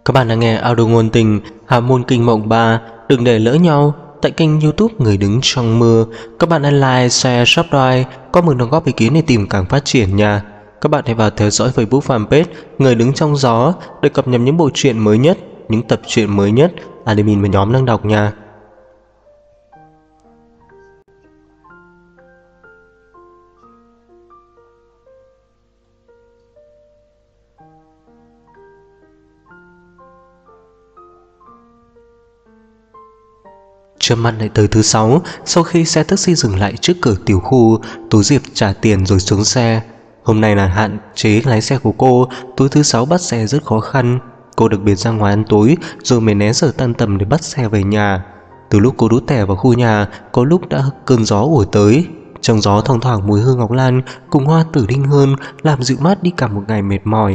Các bạn đang nghe audio ngôn tình Hà môn kinh mộng 3. Đừng để lỡ nhau tại kênh YouTube Người đứng trong mưa. Các bạn hãy like, share, subscribe, comment đóng góp ý kiến để tìm càng phát triển nha. Các bạn hãy vào theo dõi Facebook fanpage Người đứng trong gió để cập nhật những bộ truyện mới nhất, những tập truyện mới nhất admin và nhóm đang đọc nha. Chớp mắt lại tới thứ 6. Sau khi xe taxi dừng lại trước cửa tiểu khu, Tú Diệp trả tiền rồi xuống xe. Hôm nay là hạn chế lái xe của cô. Tối thứ 6 bắt xe rất khó khăn. Cô đặc biệt ra ngoài ăn tối rồi mới né giờ tan tầm để bắt xe về nhà. Từ lúc cô đút tẻ vào khu nhà, có lúc đã cơn gió ùa tới. Trong gió thoang thoảng mùi hương ngọc lan cùng hoa tử đinh hương làm dịu mát đi cả một ngày mệt mỏi.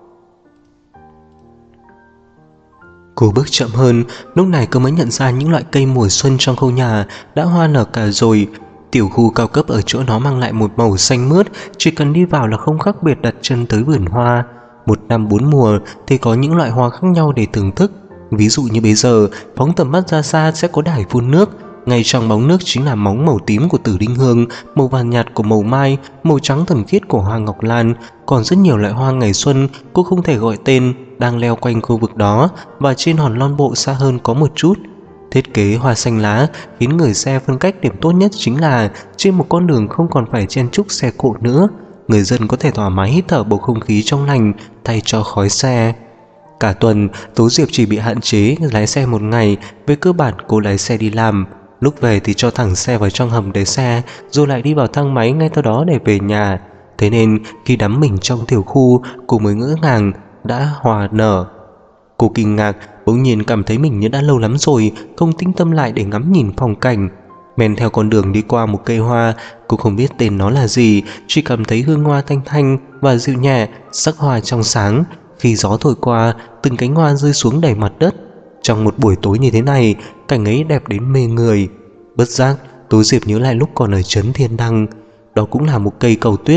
Cô bước chậm hơn, lúc này cô mới nhận ra những loại cây mùa xuân trong khu nhà đã hoa nở cả rồi. Tiểu khu cao cấp ở chỗ nó mang lại một màu xanh mướt, chỉ cần đi vào là không khác biệt đặt chân tới vườn hoa. Một năm 4 mùa thì có những loại hoa khác nhau để thưởng thức. Ví dụ như bây giờ, phóng tầm mắt ra xa sẽ có đài phun nước. Ngay trong bóng nước chính là móng màu tím của tử đinh hương, màu vàng nhạt của màu mai, màu trắng thuần khiết của hoa ngọc lan. Còn rất nhiều loại hoa ngày xuân cô không thể gọi tên đang leo quanh khu vực đó, và trên hòn non bộ xa hơn có một chút. Thiết kế hoa xanh lá khiến người xe phân cách. Điểm tốt nhất chính là trên một con đường không còn phải chen chúc xe cộ nữa, người dân có thể thoải mái hít thở bầu không khí trong lành thay cho khói xe. Cả tuần Tố Diệp chỉ bị hạn chế lái xe một ngày. Về cơ bản cô lái xe đi làm, lúc về thì cho thẳng xe vào trong hầm để xe, rồi lại đi vào thang máy ngay sau đó để về nhà. Thế nên khi đắm mình trong tiểu khu, cô mới ngỡ ngàng đã hòa nở. Cô kinh ngạc, bỗng nhiên cảm thấy mình như đã lâu lắm rồi không tĩnh tâm lại để ngắm nhìn phong cảnh. Men theo con đường đi qua một cây hoa, cô không biết tên nó là gì, chỉ cảm thấy hương hoa thanh thanh và dịu nhẹ, sắc hoa trong sáng. Khi gió thổi qua, từng cánh hoa rơi xuống đầy mặt đất. Trong một buổi tối như thế này, cảnh ấy đẹp đến mê người. Bất giác, Tố Diệp nhớ lại lúc còn ở trấn Thiên Đăng. Đó cũng là một cây cầu tuyết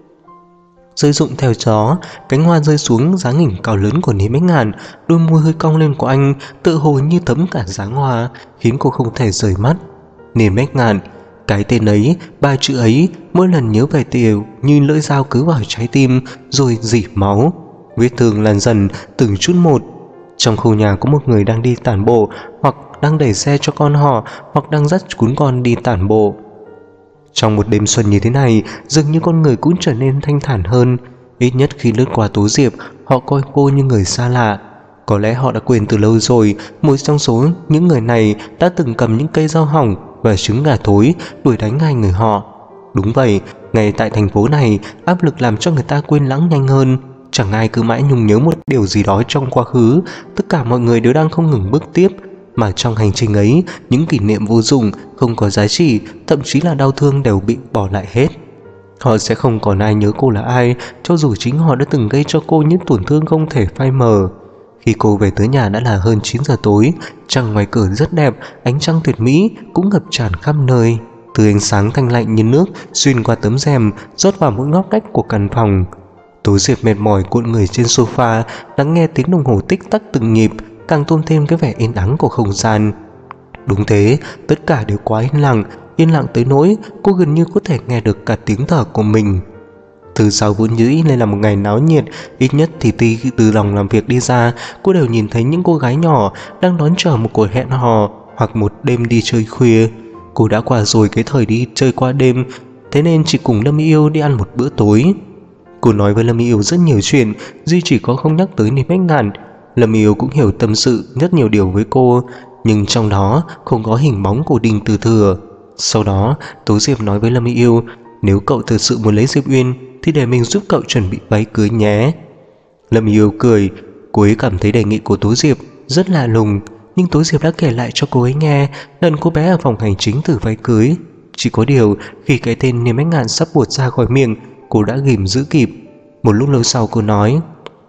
rơi rụng theo gió, cánh hoa rơi xuống dáng hình cao lớn của Lý Bách Ngạn. Đôi môi hơi cong lên của anh tự hồ như thấm cả dáng hoa, khiến cô không thể rời mắt. Lý Bách Ngạn, cái tên ấy, ba chữ ấy, mỗi lần nhớ về đều như lưỡi dao cứ vào trái tim rồi rỉ máu. Vết thương lan dần từng chút một. Trong khu nhà có một người đang đi tản bộ, hoặc đang đẩy xe cho con họ, hoặc đang dắt cún con đi tản bộ. Trong một đêm xuân như thế này, dường như con người cũng trở nên thanh thản hơn. Ít nhất khi lướt qua Tố Diệp, họ coi cô như người xa lạ. Có lẽ họ đã quên từ lâu rồi, một trong số những người này đã từng cầm những cây rau hỏng và trứng gà thối đuổi đánh hai người họ. Đúng vậy, ngay tại thành phố này, áp lực làm cho người ta quên lãng nhanh hơn. Chẳng ai cứ mãi nhung nhớ một điều gì đó trong quá khứ. Tất cả mọi người đều đang không ngừng bước tiếp, mà trong hành trình ấy, những kỷ niệm vô dụng, không có giá trị, thậm chí là đau thương đều bị bỏ lại hết. Họ sẽ không còn ai nhớ cô là ai, cho dù chính họ đã từng gây cho cô những tổn thương không thể phai mờ. Khi cô về tới nhà đã là hơn 9 giờ tối. Trăng ngoài cửa rất đẹp, ánh trăng tuyệt mỹ cũng ngập tràn khắp nơi. Từ ánh sáng thanh lạnh như nước xuyên qua tấm rèm rót vào mỗi ngóc ngách của căn phòng. Tố Diệp mệt mỏi cuộn người trên sofa, lắng nghe tiếng đồng hồ tích tắc từng nhịp, càng tôn thêm cái vẻ yên ắng của không gian. Đúng thế, tất cả đều quá yên lặng tới nỗi cô gần như có thể nghe được cả tiếng thở của mình. Thứ sáu vốn dĩ nên là một ngày náo nhiệt, ít nhất thì từ lòng làm việc đi ra, cô đều nhìn thấy những cô gái nhỏ đang đón chờ một cuộc hẹn hò hoặc một đêm đi chơi khuya. Cô đã qua rồi cái thời đi chơi qua đêm, thế nên chỉ cùng Lâm Yêu đi ăn một bữa tối. Cô nói với Lâm Yêu rất nhiều chuyện, duy chỉ có không nhắc tới Niềm Bách Ngạn. Lâm Yêu cũng hiểu tâm sự rất nhiều điều với cô, nhưng trong đó không có hình bóng của Đinh Từ Thừa. Sau đó, Tố Diệp nói với Lâm Yêu, nếu cậu thực sự muốn lấy Diệp Uyên thì để mình giúp cậu chuẩn bị váy cưới nhé. Lâm Yêu cười, cô ấy cảm thấy đề nghị của Tố Diệp rất lạ lùng, nhưng Tố Diệp đã kể lại cho cô ấy nghe lần cô bé ở phòng hành chính thử váy cưới. Chỉ có điều, khi cái tên Niềm Bách Ngạn sắp buột ra khỏi miệng, cô đã ghim giữ kịp. Một lúc lâu sau cô nói,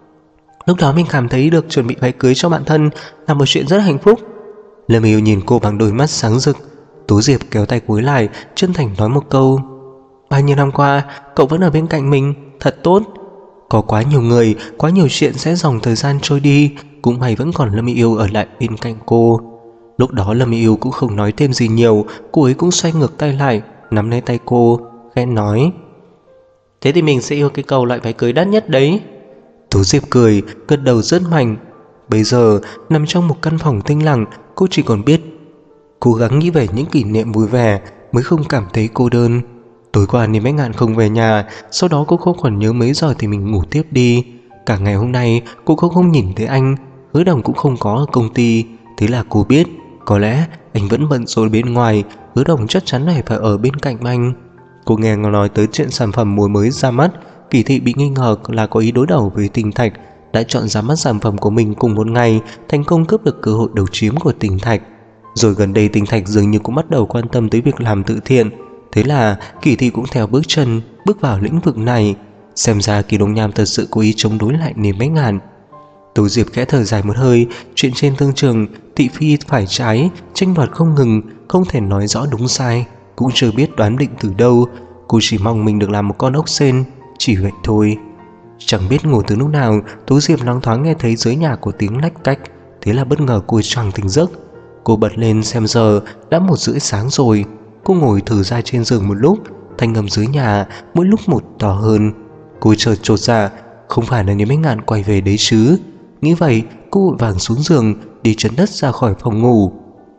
lúc đó mình cảm thấy được chuẩn bị váy cưới cho bạn thân là một chuyện rất hạnh phúc. Lâm Yêu nhìn cô bằng đôi mắt sáng rực. Tố Diệp kéo tay cúi lại, chân thành nói một câu, bao nhiêu năm qua cậu vẫn ở bên cạnh mình, thật tốt. Có quá nhiều người, quá nhiều chuyện sẽ dòng thời gian trôi đi, cũng may vẫn còn Lâm Yêu ở lại bên cạnh cô. Lúc đó Lâm Yêu cũng không nói thêm gì nhiều, cô ấy cũng xoay ngược tay lại, nắm lấy tay cô, khẽ nói: "Thế thì mình sẽ yêu cái cầu loại váy cưới đắt nhất đấy." Tố Diệp cười, gật đầu rất mạnh. Bây giờ, nằm trong một căn phòng tĩnh lặng, cô chỉ còn biết cố gắng nghĩ về những kỷ niệm vui vẻ mới không cảm thấy cô đơn. Tối qua Niêm Bách Ngạn không về nhà, sau đó cô không còn nhớ mấy giờ thì mình ngủ tiếp đi. Cả ngày hôm nay cô cũng không nhìn thấy anh, Hứa Đồng cũng không có ở công ty. Thế là cô biết có lẽ anh vẫn bận rộn bên ngoài, Hứa Đồng chắc chắn phải ở bên cạnh anh. Cô nghe nói tới chuyện sản phẩm mùa mới ra mắt, Kỳ Thị bị nghi ngờ là có ý đối đầu với Tình Thạch, đã chọn ra mắt sản phẩm của mình cùng một ngày, thành công cướp được cơ hội đấu chiếm của Tình Thạch. Rồi gần đây Tình Thạch dường như cũng bắt đầu quan tâm tới việc làm từ thiện, thế là Kỳ Thị cũng theo bước chân bước vào lĩnh vực này. Xem ra Kỳ Đông Nham thật sự cố ý chống đối lại Niềm Bách Ngạn. Tố Diệp khẽ thở dài một hơi, chuyện trên thương trường thị phi phải trái, tranh đoạt không ngừng, không thể nói rõ đúng sai, cũng chưa biết đoán định từ đâu. Cô chỉ mong mình được làm một con ốc sên, chỉ vậy thôi. Chẳng biết ngủ từ lúc nào, Tố Diệp loáng thoáng nghe thấy dưới nhà có tiếng lách cách, thế là bất ngờ cô choàng tỉnh giấc. Cô bật lên xem giờ, đã 1:30 sáng rồi. Cô ngồi thử ra trên giường một lúc, thanh âm dưới nhà mỗi lúc một to hơn. Cô chợt chột dạ, không phải là Niềm Bách Ngạn quay về đấy chứ. Nghĩ vậy, cô vội vàng xuống giường, đi chân đất ra khỏi phòng ngủ.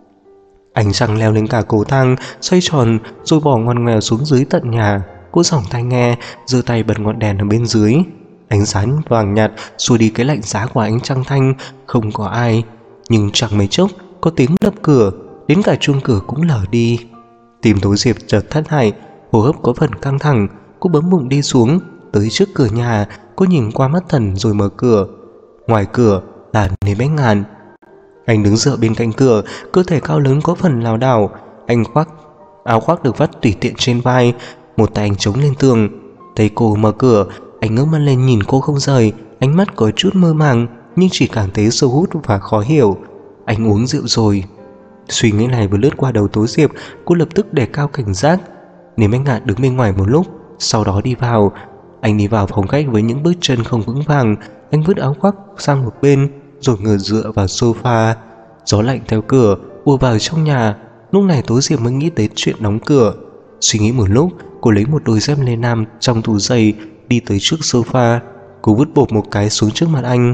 Ánh trăng leo lên cả cầu thang, xoay tròn rồi bỏ ngoằn ngoèo xuống dưới tận nhà. Cô giỏng tai nghe, giơ tay bật ngọn đèn ở bên dưới. Ánh sáng vàng nhạt xua đi cái lạnh giá của ánh trăng thanh. Không có ai, nhưng chẳng mấy chốc có tiếng đập cửa, đến cả chuông cửa cũng lở đi. Tim Tố Diệp chợt thắt lại, hô hấp có phần căng thẳng. Cô bấm bụng đi xuống, tới trước cửa nhà. Cô nhìn qua mắt thần rồi mở cửa. Ngoài cửa là Niềm Bách Ngạn. Anh đứng dựa bên cạnh cửa, cơ thể cao lớn có phần lảo đảo. Anh khoác áo khoác được vắt tùy tiện trên vai, một tay anh chống lên tường. Thấy cô mở cửa, anh ngước mắt lên nhìn cô không rời, ánh mắt có chút mơ màng nhưng chỉ cảm thấy sâu hút và khó hiểu. Anh uống rượu rồi. Suy nghĩ này vừa lướt qua đầu Tố Diệp, cô lập tức đề cao cảnh giác. Niềm Bách Ngạn đứng bên ngoài một lúc, sau đó đi vào. Anh đi vào phòng khách với những bước chân không vững vàng. Anh vứt áo khoác sang một bên rồi ngồi dựa vào sofa. Gió lạnh theo cửa ùa vào trong nhà. Lúc này Tố Diệp mới nghĩ tới chuyện đóng cửa. Suy nghĩ một lúc, cô lấy một đôi dép lê nam trong tủ giày, đi tới trước sofa. Cô vứt bột một cái xuống trước mặt anh.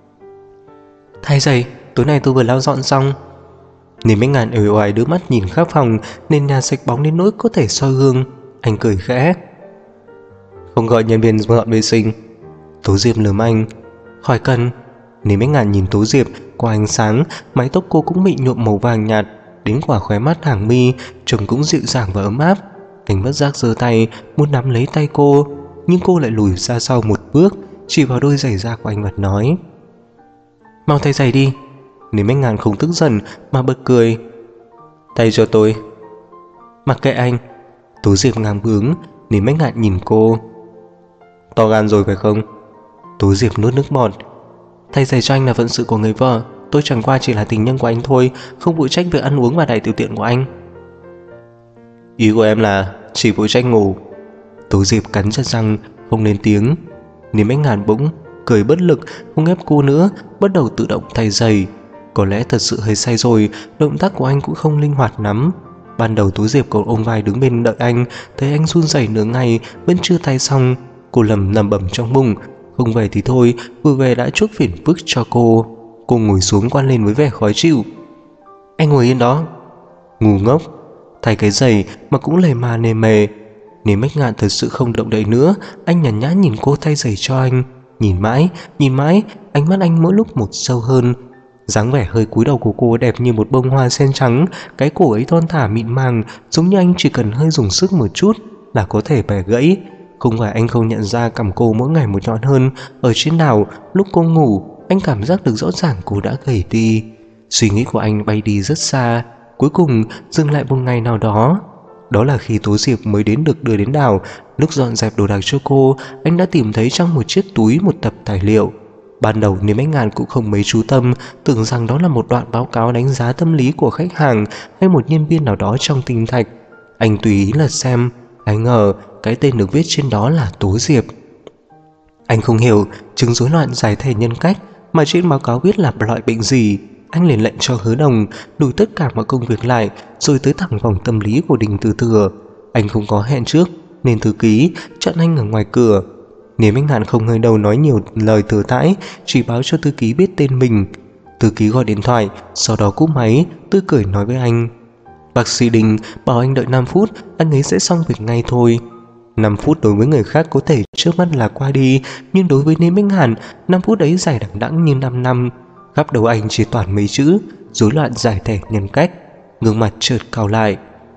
"Thay giày, tối nay tôi vừa lau dọn xong." Niềm Bách Ngạn uể oải đưa mắt nhìn khắp phòng, nền nhà sạch bóng đến nỗi có thể soi gương. Anh cười khẽ: "Không gọi nhân viên dọn vệ sinh?" Tố Diệp lườm anh: "Khỏi cần." Niềm Bách Ngạn nhìn Tố Diệp qua ánh sáng, mái tóc cô cũng bị nhuộm màu vàng nhạt, đến quả khóe mắt hàng mi trông cũng dịu dàng và ấm áp. Anh bất giác giơ tay muốn nắm lấy tay cô, nhưng cô lại lùi ra sau một bước, chỉ vào đôi giày da của anh và nói: "Mau thay giày đi." Niềm Bách Ngạn không tức giận mà bật cười: "Thay cho tôi." "Mặc kệ anh." Tố Diệp ngang bướng. Niềm Bách Ngạn nhìn cô: "To gan rồi phải không?" Tố Diệp nuốt nước bọt: "Thay giày cho anh là phận sự của người vợ, tôi chẳng qua chỉ là tình nhân của anh thôi, không phụ trách việc ăn uống và đại tiểu tiện của anh." "Ý của em là chỉ phụ trách ngủ." Tố Diệp cắn chặt răng không lên tiếng. Niềm Bách Ngạn bỗng cười bất lực, không ép cô nữa, bắt đầu tự động thay giày. Có lẽ thật sự hơi say rồi, động tác của anh cũng không linh hoạt lắm. Ban đầu Tố Diệp còn ôm vai đứng bên đợi anh, thấy anh run rẩy nửa ngày vẫn chưa thay xong. Cô lẩm bẩm trong bụng, không về thì thôi, vừa về đã chuốc phiền phức cho cô. Cô ngồi xuống quan lên với vẻ khó chịu: "Anh ngồi yên đó." Ngu ngốc, thay cái giày mà cũng lề mà nề mề. Niềm Bách Ngạn thật sự không động đậy nữa. Anh nhàn nhã nhìn cô thay giày cho anh, nhìn mãi, ánh mắt anh mỗi lúc một sâu hơn. Dáng vẻ hơi cúi đầu của cô đẹp như một bông hoa sen trắng, cái cổ ấy thon thả mịn màng, giống như anh chỉ cần hơi dùng sức một chút là có thể bẻ gãy. Không phải anh không nhận ra cằm cô mỗi ngày một nhọn hơn. Ở trên đảo, lúc cô ngủ, anh cảm giác được rõ ràng cô đã gầy đi. Suy nghĩ của anh bay đi rất xa, cuối cùng dừng lại một ngày nào đó. Đó là khi Tố Diệp mới được đưa đến đảo. Lúc dọn dẹp đồ đạc cho cô, anh đã tìm thấy trong một chiếc túi một tập tài liệu. Ban đầu Niềm Bách Ngạn cũng không mấy chú tâm, tưởng rằng đó là một đoạn báo cáo đánh giá tâm lý của khách hàng hay một nhân viên nào đó trong Tinh Thạch. Anh tùy ý lật xem, ai ngờ cái tên được viết trên đó là Tố Diệp. Anh không hiểu chứng rối loạn giải thể nhân cách mà trên báo cáo viết là loại bệnh gì. Anh liền lệnh cho Hứa Đồng lùi tất cả mọi công việc lại, rồi tới thẳng phòng tâm lý của Đinh Tư Thừa. Anh không có hẹn trước nên thư ký chặn anh ở ngoài cửa. Nếu Minh Ngạn không hơi đầu nói nhiều lời thừa thãi, chỉ báo cho thư ký biết tên mình. Thư ký gọi điện thoại, sau đó cúp máy, tươi cười nói với anh: "Bác sĩ Đinh bảo anh đợi 5 phút, anh ấy sẽ xong việc ngay thôi." 5 phút đối với người khác có thể trước mắt là qua đi, nhưng đối với Lý Minh Hàn, 5 phút ấy dài đằng đẵng như 5 năm. Khắp đầu anh chỉ toàn mấy chữ: rối loạn giải thể nhân cách. Gương mặt chợt cau lại.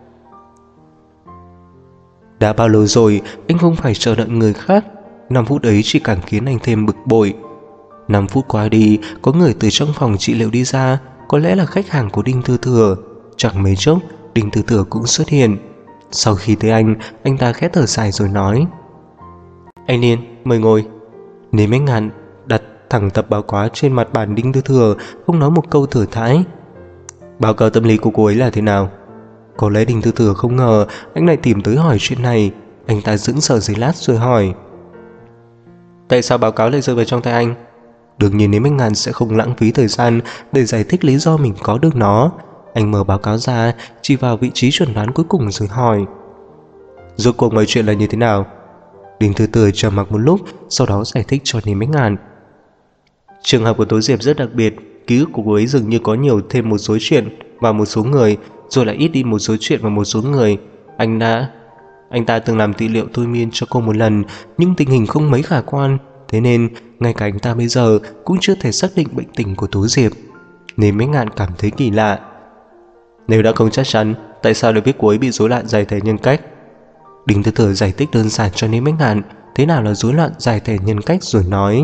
Đã bao lâu rồi anh không phải chờ đợi người khác? 5 phút ấy chỉ càng khiến anh thêm bực bội. 5 phút qua đi, có người từ trong phòng trị liệu đi ra, có lẽ là khách hàng của Đinh Tư Thừa. Chẳng mấy chốc, Đinh Tư Thừa cũng xuất hiện. Sau khi thấy anh ta khẽ thở dài rồi nói: "Anh Niên, mời ngồi." Lý Minh Ngạn đặt thẳng tập báo cáo trên mặt bàn Đinh Tư Thừa, không nói một câu thừa thãi. "Báo cáo tâm lý của cô ấy là thế nào?" Có lẽ Đinh Tư Thừa không ngờ anh lại tìm tới hỏi chuyện này. Anh ta sững sờ giây lát rồi hỏi: "Tại sao báo cáo lại rơi vào trong tay anh?" Đương nhiên Lý Minh Ngạn sẽ không lãng phí thời gian để giải thích lý do mình có được nó. Anh mở báo cáo ra, chỉ vào vị trí chuẩn đoán cuối cùng rồi hỏi: "Rốt cuộc mọi chuyện là như thế nào?" Đinh Tư Thừa trầm mặc một lúc, sau đó giải thích cho Lý Minh Ngạn: "Trường hợp của Tố Diệp rất đặc biệt, ký ức của cô ấy dường như có nhiều thêm một số chuyện và một số người, rồi lại ít đi một số chuyện và một số người. Anh ta từng làm trị liệu thôi miên cho cô một lần, nhưng tình hình không mấy khả quan, thế nên ngay cả anh ta bây giờ cũng chưa thể xác định bệnh tình của Tố Diệp." Nên Mấy Ngạn cảm thấy kỳ lạ. "Nếu đã không chắc chắn, tại sao lại biết cô ấy bị rối loạn giải thể nhân cách?" Đinh Tư Thừa giải thích đơn giản cho Lý Minh Ngạn thế nào là rối loạn giải thể nhân cách rồi nói: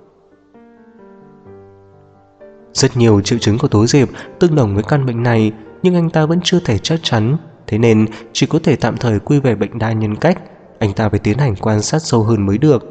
"Rất nhiều triệu chứng của Tố Diệp tương đồng với căn bệnh này, nhưng anh ta vẫn chưa thể chắc chắn, thế nên chỉ có thể tạm thời quy về bệnh đa nhân cách. Anh ta phải tiến hành quan sát sâu hơn mới được."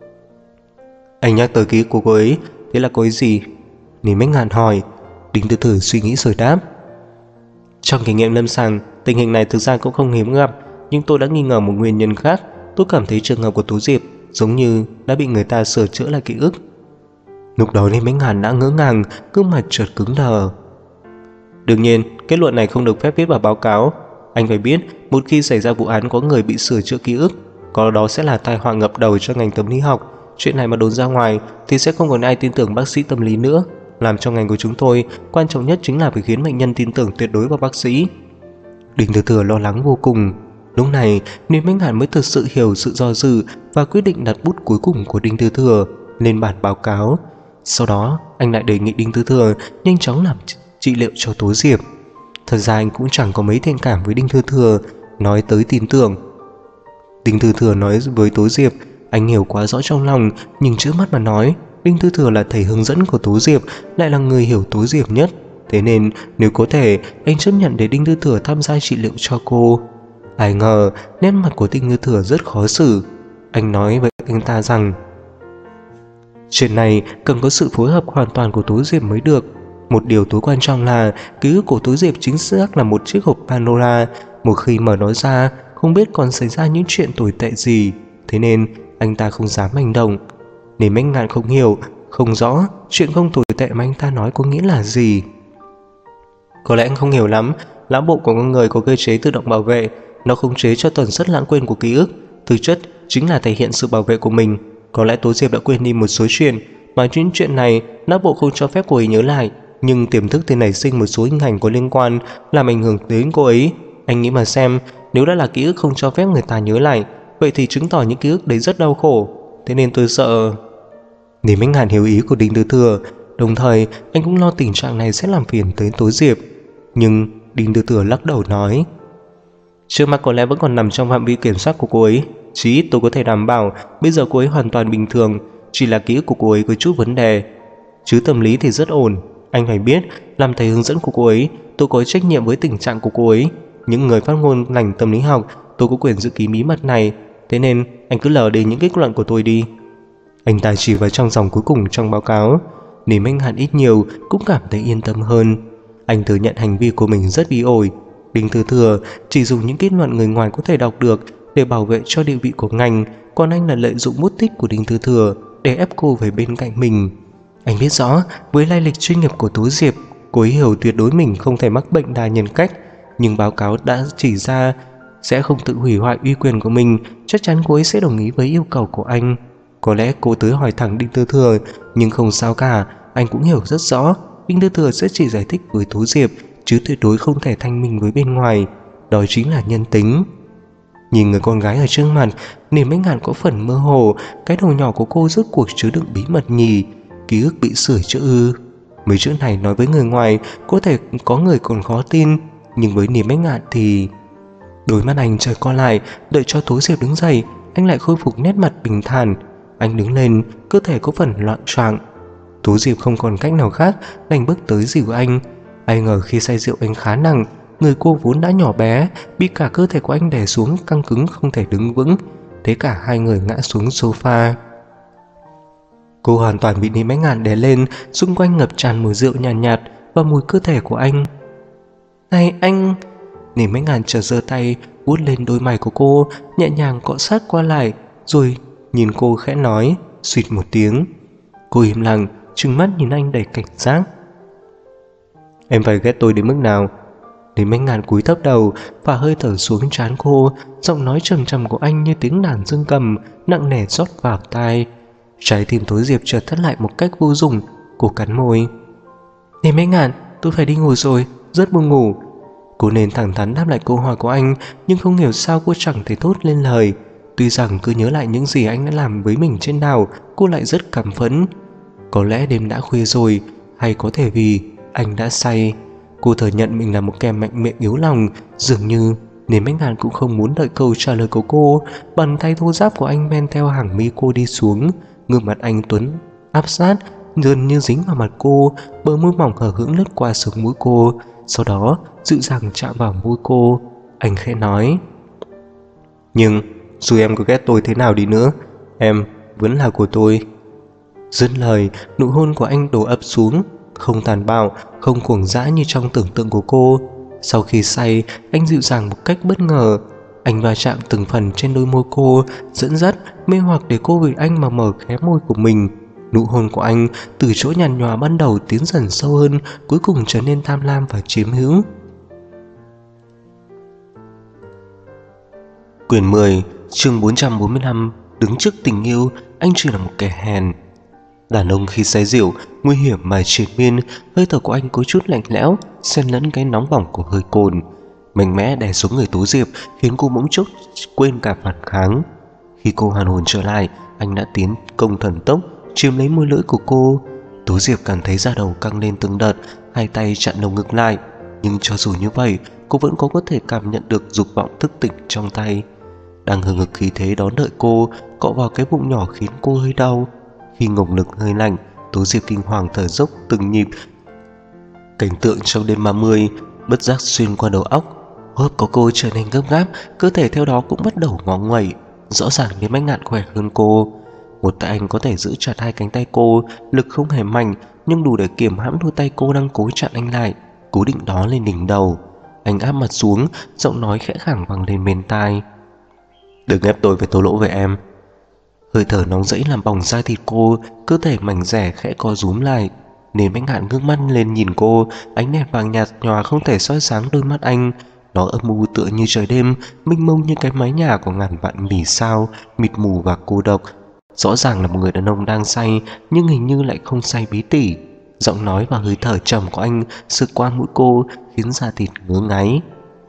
"Anh nhắc tới ký của cô ấy, thế là cô ấy gì?" Lý Minh Ngạn hỏi. Đinh Tư Thừa suy nghĩ rồi đáp: "Trong kinh nghiệm lâm sàng, tình hình này thực ra cũng không hiếm gặp, nhưng tôi đã nghi ngờ một nguyên nhân khác. Tôi cảm thấy trường hợp của Tố Diệp giống như đã bị người ta sửa chữa lại ký ức." Lúc đó Lý Minh Ngạn đã ngỡ ngàng, gương mặt chợt cứng đờ. "Đương nhiên, kết luận này không được phép viết vào báo cáo. Anh phải biết, một khi xảy ra vụ án có người bị sửa chữa ký ức, có đó sẽ là tai họa ngập đầu cho ngành tâm lý học. Chuyện này mà đồn ra ngoài thì sẽ không còn ai tin tưởng bác sĩ tâm lý nữa. Làm cho ngành của chúng tôi, quan trọng nhất chính là phải khiến bệnh nhân tin tưởng tuyệt đối vào bác sĩ." Đinh Tư Thừa lo lắng vô cùng. Lúc này, Lý Minh Ngạn mới thực sự hiểu sự do dự và quyết định đặt bút cuối cùng của Đinh Tư Thừa lên bản báo cáo. Sau đó, anh lại đề nghị Đinh Tư Thừa nhanh chóng làm trị liệu cho Tố Diệp. Thật ra anh cũng chẳng có mấy thiện cảm với Đinh Tư Thừa nói tới tin tưởng. Đinh Tư Thừa nói với Tố Diệp, anh hiểu quá rõ trong lòng, nhưng trước mắt mà nói, Đinh Tư Thừa là thầy hướng dẫn của Tố Diệp, lại là người hiểu Tố Diệp nhất. Thế nên nếu có thể, anh chấp nhận để Đinh Tư Thừa tham gia trị liệu cho cô. Ai ngờ nét mặt của Đinh Tư Thừa rất khó xử. Anh nói với anh ta rằng chuyện này cần có sự phối hợp hoàn toàn của Tố Diệp mới được. Một điều tối quan trọng là ký ức của Tố Diệp chính xác là một chiếc hộp Pandora. Một khi mở nó ra, không biết còn xảy ra những chuyện tồi tệ gì. Thế nên anh ta không dám hành động. Để Minh Ngạn không hiểu, không rõ chuyện không tồi tệ mà anh ta nói có nghĩa là gì. Có lẽ anh không hiểu lắm. Não bộ của con người có cơ chế tự động bảo vệ, nó khống chế cho tần suất lãng quên của ký ức. Thực chất chính là thể hiện sự bảo vệ của mình. Có lẽ Tố Diệp đã quên đi một số chuyện, mà những chuyện này não bộ không cho phép cô ấy nhớ lại, nhưng tiềm thức thì nảy sinh một số hình ảnh có liên quan, làm ảnh hưởng đến cô ấy. Anh nghĩ mà xem, nếu đã là ký ức không cho phép người ta nhớ lại, vậy thì chứng tỏ những ký ức đấy rất đau khổ. Thế nên tôi sợ." Lý Minh Ngạn hiểu ý của Đinh Tư Thừa, đồng thời anh cũng lo tình trạng này sẽ làm phiền tới Tố Diệp. Nhưng Đinh Tư Thừa lắc đầu nói: "Trước mắt có lẽ vẫn còn nằm trong phạm vi kiểm soát của cô ấy. Chí ít tôi có thể đảm bảo bây giờ cô ấy hoàn toàn bình thường, chỉ là ký ức của cô ấy có chút vấn đề. Chứ tâm lý thì rất ổn. Anh phải biết, làm thầy hướng dẫn của cô ấy, tôi có trách nhiệm với tình trạng của cô ấy. Những người phát ngôn ngành tâm lý học, tôi có quyền giữ kín bí mật này. Thế nên anh cứ lờ đi những kết luận của tôi đi." Anh ta chỉ vào trong dòng cuối cùng trong báo cáo. Lý Minh Ngạn ít nhiều cũng cảm thấy yên tâm hơn. Anh thừa nhận hành vi của mình rất bị ổi. Đinh Tư Thừa chỉ dùng những kết luận người ngoài có thể đọc được để bảo vệ cho địa vị của ngành, còn anh là lợi dụng bút tích của Đinh Tư Thừa để ép cô về bên cạnh mình. Anh biết rõ với lai lịch chuyên nghiệp của Tú Diệp, cô ấy hiểu tuyệt đối mình không thể mắc bệnh đa nhân cách, nhưng báo cáo đã chỉ ra sẽ không tự hủy hoại uy quyền của mình, chắc chắn cô ấy sẽ đồng ý với yêu cầu của anh. Có lẽ cô tới hỏi thẳng Đinh Tư Thừa, nhưng không sao cả, anh cũng hiểu rất rõ Đinh Tư Thừa sẽ chỉ giải thích với Tú Diệp, chứ tuyệt đối không thể thanh minh với bên ngoài. Đó chính là nhân tính. Nhìn người con gái ở trước mặt, Niềm Bách Ngạn có phần mơ hồ, cái đầu nhỏ của cô rốt cuộc chứa đựng bí mật nhỉ? Ký ức bị sửa chữa ư? Mấy chữ này nói với người ngoài có thể có người còn khó tin, nhưng với Niềm Bách Ngạn thì... Đôi mắt anh chợt co lại, đợi cho Tú Diệp đứng dậy, anh lại khôi phục nét mặt bình thản. Anh đứng lên, cơ thể có phần loạn choạng. Tú Diệp không còn cách nào khác, đành bước tới dìu anh. Ai ngờ khi say rượu anh khá nặng, người cô vốn đã nhỏ bé, bị cả cơ thể của anh đè xuống căng cứng không thể đứng vững, thế cả hai người ngã xuống sofa. Cô hoàn toàn bị Niềm Bách Ngạn đè lên, xung quanh ngập tràn mùi rượu nhàn nhạt, và mùi cơ thể của anh. Này anh! Niềm Bách Ngạn chợt giơ tay vuốt lên đôi mày của cô, nhẹ nhàng cọ sát qua lại, rồi nhìn cô khẽ nói, suýt một tiếng. Cô im lặng, trừng mắt nhìn anh đầy cảnh giác. Em phải ghét tôi đến mức nào? Niềm Bách Ngạn cúi thấp đầu và hơi thở xuống trán cô, giọng nói trầm trầm của anh như tiếng đàn dương cầm nặng nề rót vào tai. Trái tim Tú Diệp chợt thắt lại một cách vô dụng. Cô cắn môi. Niềm Bách Ngạn, tôi phải đi ngủ rồi, rất buồn ngủ. Cô nên thẳng thắn đáp lại câu hỏi của anh, nhưng không hiểu sao cô chẳng thể thốt lên lời. Tuy rằng cứ nhớ lại những gì anh đã làm với mình trên đảo, cô lại rất cảm phẫn. Có lẽ đêm đã khuya rồi, hay có thể vì anh đã say. Cô thừa nhận mình là một kẻ mạnh miệng yếu lòng. Dường như Niềm Bách Ngạn cũng không muốn đợi câu trả lời của cô. Bàn tay thô ráp của anh men theo hàng mi cô đi xuống, gương mặt anh tuấn áp sát, gần như dính vào mặt cô. Bờ môi mỏng hở hững lướt qua sống mũi cô, sau đó dịu dàng chạm vào môi cô. Anh khẽ nói, nhưng dù em có ghét tôi thế nào đi nữa, em vẫn là của tôi. Dứt lời, nụ hôn của anh đổ ập xuống, không tàn bạo, không cuồng dã như trong tưởng tượng của cô. Sau khi say, anh dịu dàng một cách bất ngờ. Anh va chạm từng phần trên đôi môi cô, dẫn dắt, mê hoặc để cô vì anh mà mở khé môi của mình. Nụ hôn của anh từ chỗ nhàn nhòa ban đầu tiến dần sâu hơn, cuối cùng trở nên tham lam và chiếm hữu. Quyển 10, chương 445. Đứng trước tình yêu, anh chỉ là một kẻ hèn. Đàn ông khi say rượu, nguy hiểm mà triền miên. Hơi thở của anh có chút lạnh lẽo, xen lẫn cái nóng bỏng của hơi cồn, mạnh mẽ đè xuống người Tú Diệp, khiến cô bỗng chốc quên cả phản kháng. Khi cô hoàn hồn trở lại, anh đã tiến công thần tốc, chiếm lấy môi lưỡi của cô. Tú Diệp cảm thấy da đầu căng lên từng đợt, hai tay chặn lồng ngực lại. Nhưng cho dù như vậy, cô vẫn có thể cảm nhận được dục vọng thức tỉnh trong tay, đang hừng hực khí thế đón đợi cô, cọ vào cái bụng nhỏ khiến cô hơi đau. Khi ngồng lực hơi lạnh, Tú Diệp kinh hoàng thở dốc từng nhịp. Cảnh tượng trong đêm 30 bất giác xuyên qua đầu óc. Hô hấp của cô trở nên gấp gáp, cơ thể theo đó cũng bắt đầu ngọ nguậy. Rõ ràng Niềm Bách Ngạn khỏe hơn cô. Một tay anh có thể giữ chặt hai cánh tay cô, lực không hề mạnh, nhưng đủ để kiềm hãm đôi tay cô đang cố chặn anh lại, cố định đó lên đỉnh đầu. Anh áp mặt xuống, giọng nói khẽ khàng vang lên bên tai. Đừng ép tôi phải thổ lỗ với em. Hơi thở nóng rẫy làm bỏng da thịt cô, cơ thể mảnh rẻ khẽ co rúm lại. Niềm Bách Ngạn ngước mắt lên nhìn cô, ánh đèn vàng nhạt nhòa không thể soi sáng đôi mắt anh. Nó âm u tựa như trời đêm, mênh mông như cái mái nhà của ngàn vạn vì sao, mịt mù và cô độc. Rõ ràng là một người đàn ông đang say, nhưng hình như lại không say bí tỉ. Giọng nói và hơi thở trầm của anh sượt qua mũi cô, khiến da thịt ngứa ngáy.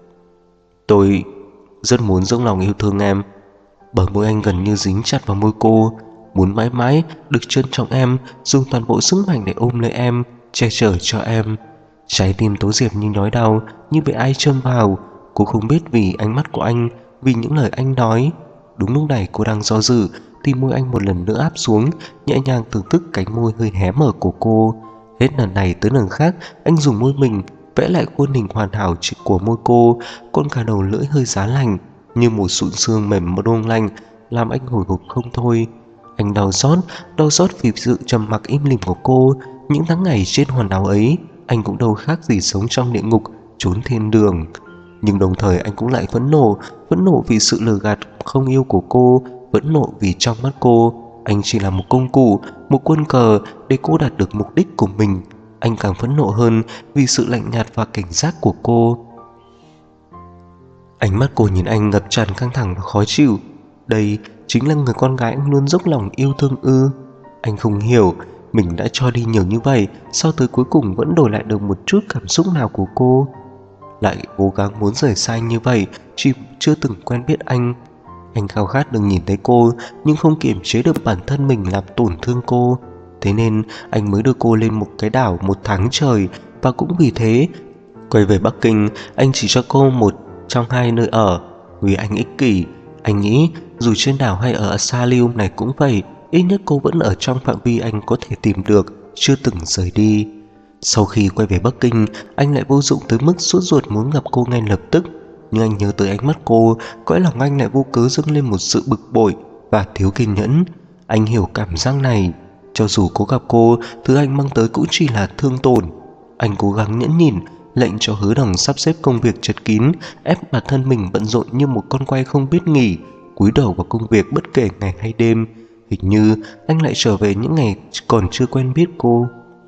Tôi rất muốn dốc lòng yêu thương em. Bờ môi anh gần như dính chặt vào môi cô, muốn mãi mãi được trân trọng em, dùng toàn bộ sức mạnh để ôm lấy em, che chở cho em. Trái tim Tố Diệp như nhói đau, như bị ai châm vào. Cô không biết vì ánh mắt của anh, vì những lời anh nói. Đúng lúc này cô đang do dự thì môi anh một lần nữa áp xuống, nhẹ nhàng thưởng thức cánh môi hơi hé mở của cô. Hết lần này tới lần khác, anh dùng môi mình vẽ lại khuôn hình hoàn hảo của môi cô, còn cả đầu lưỡi hơi giá lạnh như một sụn xương mềm mà đôn lành, làm anh hồi hộp không thôi. Anh đau xót vì sự trầm mặc im lìm của cô. Những tháng ngày trên hòn đảo ấy, anh cũng đâu khác gì sống trong địa ngục, trốn thiên đường. Nhưng đồng thời anh cũng lại phẫn nộ vì sự lừa gạt không yêu của cô, phẫn nộ vì trong mắt cô anh chỉ là một công cụ, một quân cờ để cô đạt được mục đích của mình. Anh càng phẫn nộ hơn vì sự lạnh nhạt và cảnh giác của cô. Ánh mắt cô nhìn anh ngập tràn căng thẳng và khó chịu. Đây chính là người con gái anh luôn dốc lòng yêu thương ư? Anh không hiểu, mình đã cho đi nhiều như vậy, sao tới cuối cùng vẫn đổi lại được một chút cảm xúc nào của cô? Lại cố gắng muốn rời xa anh như vậy, chỉ chưa từng quen biết anh. Anh khao khát được nhìn thấy cô, nhưng không kiềm chế được bản thân mình làm tổn thương cô. Thế nên anh mới đưa cô lên một cái đảo 1 tháng trời. Và cũng vì thế, quay về Bắc Kinh, anh chỉ cho cô một trong 2 nơi ở. Vì anh ích kỷ, anh nghĩ dù trên đảo hay ở Asylum này cũng vậy, ít nhất cô vẫn ở trong phạm vi anh có thể tìm được, chưa từng rời đi. Sau khi quay về Bắc Kinh, anh lại vô dụng tới mức sốt ruột muốn gặp cô ngay lập tức. Nhưng anh nhớ tới ánh mắt cô, cõi lòng anh lại vô cớ dâng lên một sự bực bội và thiếu kiên nhẫn. Anh hiểu cảm giác này. Cho dù có gặp cô, thứ anh mang tới cũng chỉ là thương tổn. Anh cố gắng nhẫn nhịn, lệnh cho Hứa Đằng sắp xếp công việc chật kín, ép bản thân mình bận rộn như một con quay không biết nghỉ, cúi đầu vào công việc bất kể ngày hay đêm. Hình như anh lại trở về những ngày còn chưa quen biết cô.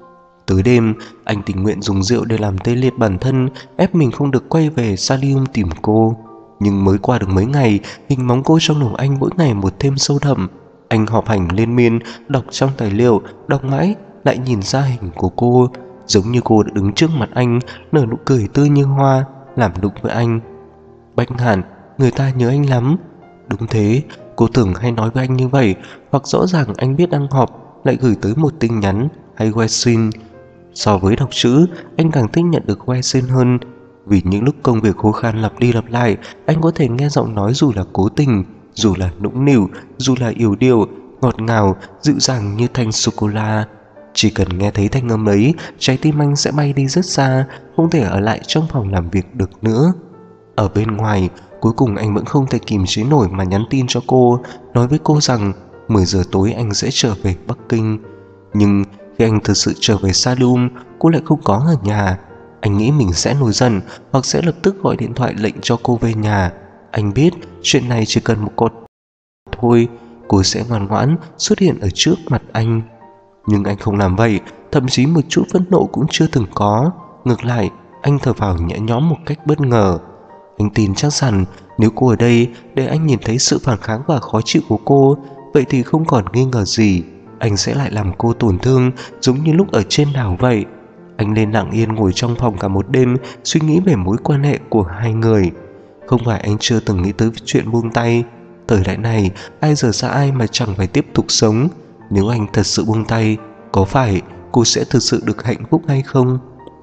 Tới đêm, anh tình nguyện dùng rượu để làm tê liệt bản thân, ép mình không được quay về Salium tìm cô. Nhưng mới qua được mấy ngày, hình bóng cô trong đầu anh mỗi ngày một thêm sâu đậm. Anh họp hành liên miên, đọc trong tài liệu, đọc mãi, lại nhìn ra hình của cô, giống như cô đã đứng trước mặt anh, nở nụ cười tươi như hoa, làm đụng với anh. Bách Hàn, người ta nhớ anh lắm. Đúng thế, cô tưởng hay nói với anh như vậy, hoặc rõ ràng anh biết đang họp, lại gửi tới một tin nhắn hay que xin. So với đọc chữ, anh càng thích nhận được que xin hơn. Vì những lúc công việc khó khăn lặp đi lặp lại, anh có thể nghe giọng nói dù là cố tình, dù là nũng nịu, dù là yểu điệu, ngọt ngào, dịu dàng như thanh sô-cô-la. Chỉ cần nghe thấy thanh âm ấy, trái tim anh sẽ bay đi rất xa, không thể ở lại trong phòng làm việc được nữa. Ở bên ngoài, cuối cùng anh vẫn không thể kìm chế nổi mà nhắn tin cho cô, nói với cô rằng 10 giờ tối anh sẽ trở về Bắc Kinh. Nhưng khi anh thực sự trở về Salium, cô lại không có ở nhà. Anh nghĩ mình sẽ nổi giận, hoặc sẽ lập tức gọi điện thoại lệnh cho cô về nhà. Anh biết chuyện này chỉ cần một cột thôi, cô sẽ ngoan ngoãn xuất hiện ở trước mặt anh. Nhưng anh không làm vậy, thậm chí một chút phẫn nộ cũng chưa từng có. Ngược lại, anh thở phào nhẹ nhõm một cách bất ngờ. Anh tin chắc rằng nếu cô ở đây để anh nhìn thấy sự phản kháng và khó chịu của cô, vậy thì không còn nghi ngờ gì, anh sẽ lại làm cô tổn thương giống như lúc ở trên đảo vậy. Anh lên lặng yên ngồi trong phòng cả một đêm, suy nghĩ về mối quan hệ của hai người. Không phải anh chưa từng nghĩ tới chuyện buông tay. Thời đại này, ai giờ ra ai mà chẳng phải tiếp tục sống. Nếu anh thật sự buông tay, có phải cô sẽ thực sự được hạnh phúc hay không?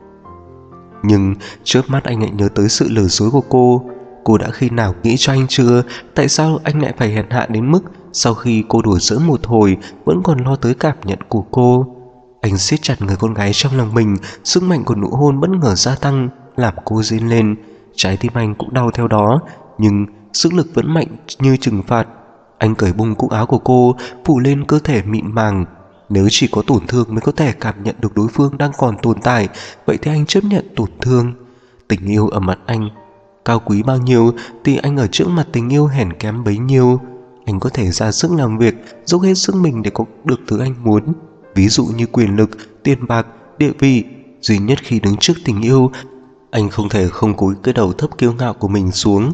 Nhưng chớp mắt anh lại nhớ tới sự lừa dối của cô. Cô đã khi nào nghĩ cho anh chưa? Tại sao anh lại phải hèn hạ đến mức sau khi cô đùa giỡn một hồi vẫn còn lo tới cảm nhận của cô? Anh siết chặt người con gái trong lòng mình, sức mạnh của nụ hôn bất ngờ gia tăng, làm cô rên lên. Trái tim anh cũng đau theo đó, nhưng sức lực vẫn mạnh như trừng phạt. Anh cởi bung cúc áo của cô, phủ lên cơ thể mịn màng. Nếu chỉ có tổn thương mới có thể cảm nhận được đối phương đang còn tồn tại, vậy thì anh chấp nhận tổn thương. Tình yêu ở mặt anh cao quý bao nhiêu thì anh ở trước mặt tình yêu hèn kém bấy nhiêu. Anh có thể ra sức làm việc, dốc hết sức mình để có được thứ anh muốn, ví dụ như quyền lực, tiền bạc, địa vị. Duy nhất khi đứng trước tình yêu, anh không thể không cúi cái đầu thấp kiêu ngạo của mình xuống.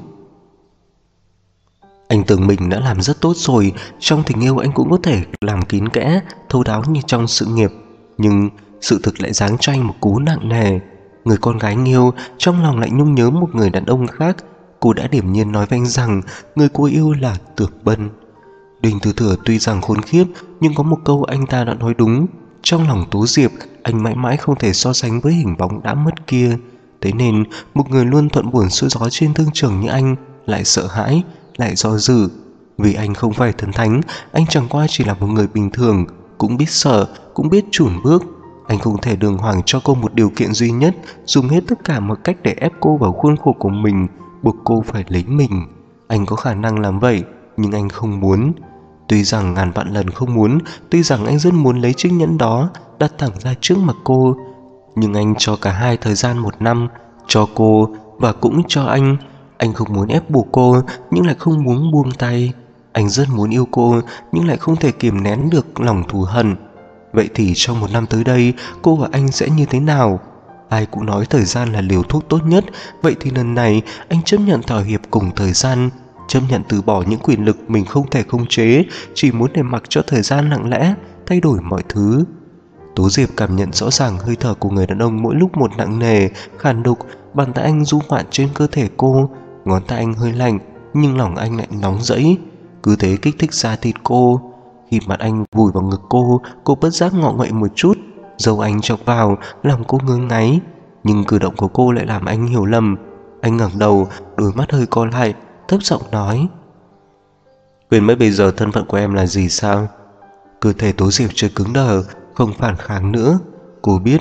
Anh tưởng mình đã làm rất tốt rồi, trong tình yêu anh cũng có thể làm kín kẽ, thấu đáo như trong sự nghiệp. Nhưng sự thực lại giáng cho anh một cú nặng nề. Người con gái anh yêu trong lòng lại nhung nhớ một người đàn ông khác. Cô đã điềm nhiên nói với anh rằng người cô yêu là Tưởng Bân. Đình Từ Thừa tuy rằng khốn khiếp, nhưng có một câu anh ta đã nói đúng. Trong lòng Tố Diệp, anh mãi mãi không thể so sánh với hình bóng đã mất kia. Thế nên một người luôn thuận buồm xuôi gió trên thương trường như anh lại sợ hãi, lại do dự. Vì anh không phải thần thánh, anh chẳng qua chỉ là một người bình thường, cũng biết sợ, cũng biết chùn bước. Anh không thể đường hoàng cho cô một điều kiện duy nhất, dùng hết tất cả mọi cách để ép cô vào khuôn khổ của mình, buộc cô phải lấy mình. Anh có khả năng làm vậy, nhưng anh không muốn. Tuy rằng ngàn vạn lần không muốn, tuy rằng anh rất muốn lấy chiếc nhẫn đó đặt thẳng ra trước mặt cô, nhưng anh cho cả hai thời gian 1 năm, cho cô và cũng cho anh. Anh không muốn ép buộc cô, nhưng lại không muốn buông tay. Anh rất muốn yêu cô nhưng lại không thể kiềm nén được lòng thù hận. Vậy thì trong 1 năm tới đây, cô và anh sẽ như thế nào? Ai cũng nói thời gian là liều thuốc tốt nhất. Vậy thì lần này anh chấp nhận thỏa hiệp cùng thời gian, chấp nhận từ bỏ những quyền lực mình không thể khống chế, chỉ muốn để mặc cho thời gian lặng lẽ thay đổi mọi thứ. Tố Diệp cảm nhận rõ ràng hơi thở của người đàn ông mỗi lúc một nặng nề, khàn đục. Bàn tay anh du ngoạn trên cơ thể cô, ngón tay anh hơi lạnh nhưng lòng anh lại nóng rẫy, cứ thế kích thích da thịt cô. Khi mặt anh vùi vào ngực cô bất giác ngọ nguậy một chút, dầu anh chọc vào làm cô ngứa ngáy, nhưng cử động của cô lại làm anh hiểu lầm. Anh ngẩng đầu, đôi mắt hơi co lại, thấp giọng nói: "Quên mất bây giờ thân phận của em là gì sao?" Cơ thể Tố Diệp chưa cứng đờ, không phản kháng nữa. Cô biết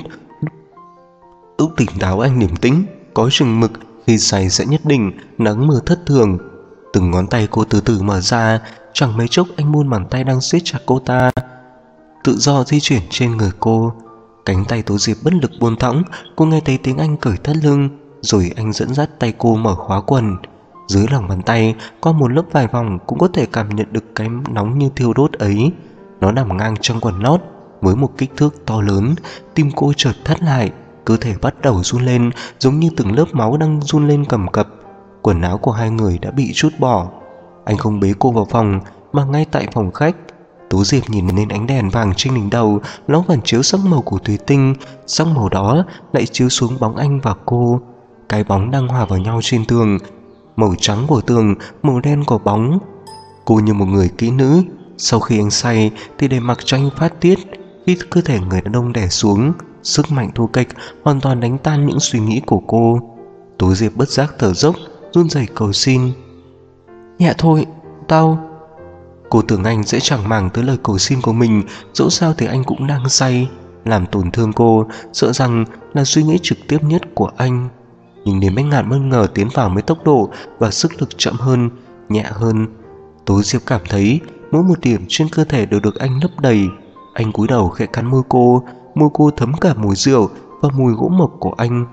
lúc tỉnh táo anh điềm tĩnh, có chừng mực, khi say sẽ nhất định nắng mưa thất thường. Từng ngón tay cô từ từ mở ra, chẳng mấy chốc anh buông bàn tay đang siết chặt cô ta, tự do di chuyển trên người cô. Cánh tay Tố Diệp bất lực buông thõng, cô nghe thấy tiếng anh cởi thắt lưng, rồi anh dẫn dắt tay cô mở khóa quần. Dưới lòng bàn tay, qua một lớp vải vòng cũng có thể cảm nhận được cái nóng như thiêu đốt ấy. Nó nằm ngang trong quần lót với một kích thước to lớn. Tim cô chợt thắt lại, cơ thể bắt đầu run lên, giống như từng lớp máu đang run lên cầm cập. Quần áo của hai người đã bị trút bỏ. Anh không bế cô vào phòng mà ngay tại phòng khách. Tố Diệp nhìn lên ánh đèn vàng trên đỉnh đầu, nó phản chiếu sắc màu của thủy tinh, sắc màu đó lại chiếu xuống bóng anh và cô. Cái bóng đang hòa vào nhau trên tường, màu trắng của tường, màu đen của bóng. Cô như một người kỹ nữ, sau khi anh say thì để mặc cho anh phát tiết. Khi cơ thể người đàn ông đè xuống, sức mạnh thô kệch hoàn toàn đánh tan những suy nghĩ của cô. Tố Diệp bất giác thở dốc, run rẩy cầu xin: "Nhẹ thôi, đau." Cô tưởng anh sẽ chẳng màng tới lời cầu xin của mình, dẫu sao thì anh cũng đang say. Làm tổn thương cô, sợ rằng là suy nghĩ trực tiếp nhất của anh. Nhưng đến Bách Ngạn bất ngờ tiến vào với tốc độ và sức lực chậm hơn, nhẹ hơn. Tố Diệp cảm thấy mỗi một điểm trên cơ thể đều được anh lấp đầy. Anh cúi đầu khẽ cắn môi cô thấm cả mùi rượu và mùi gỗ mộc của anh.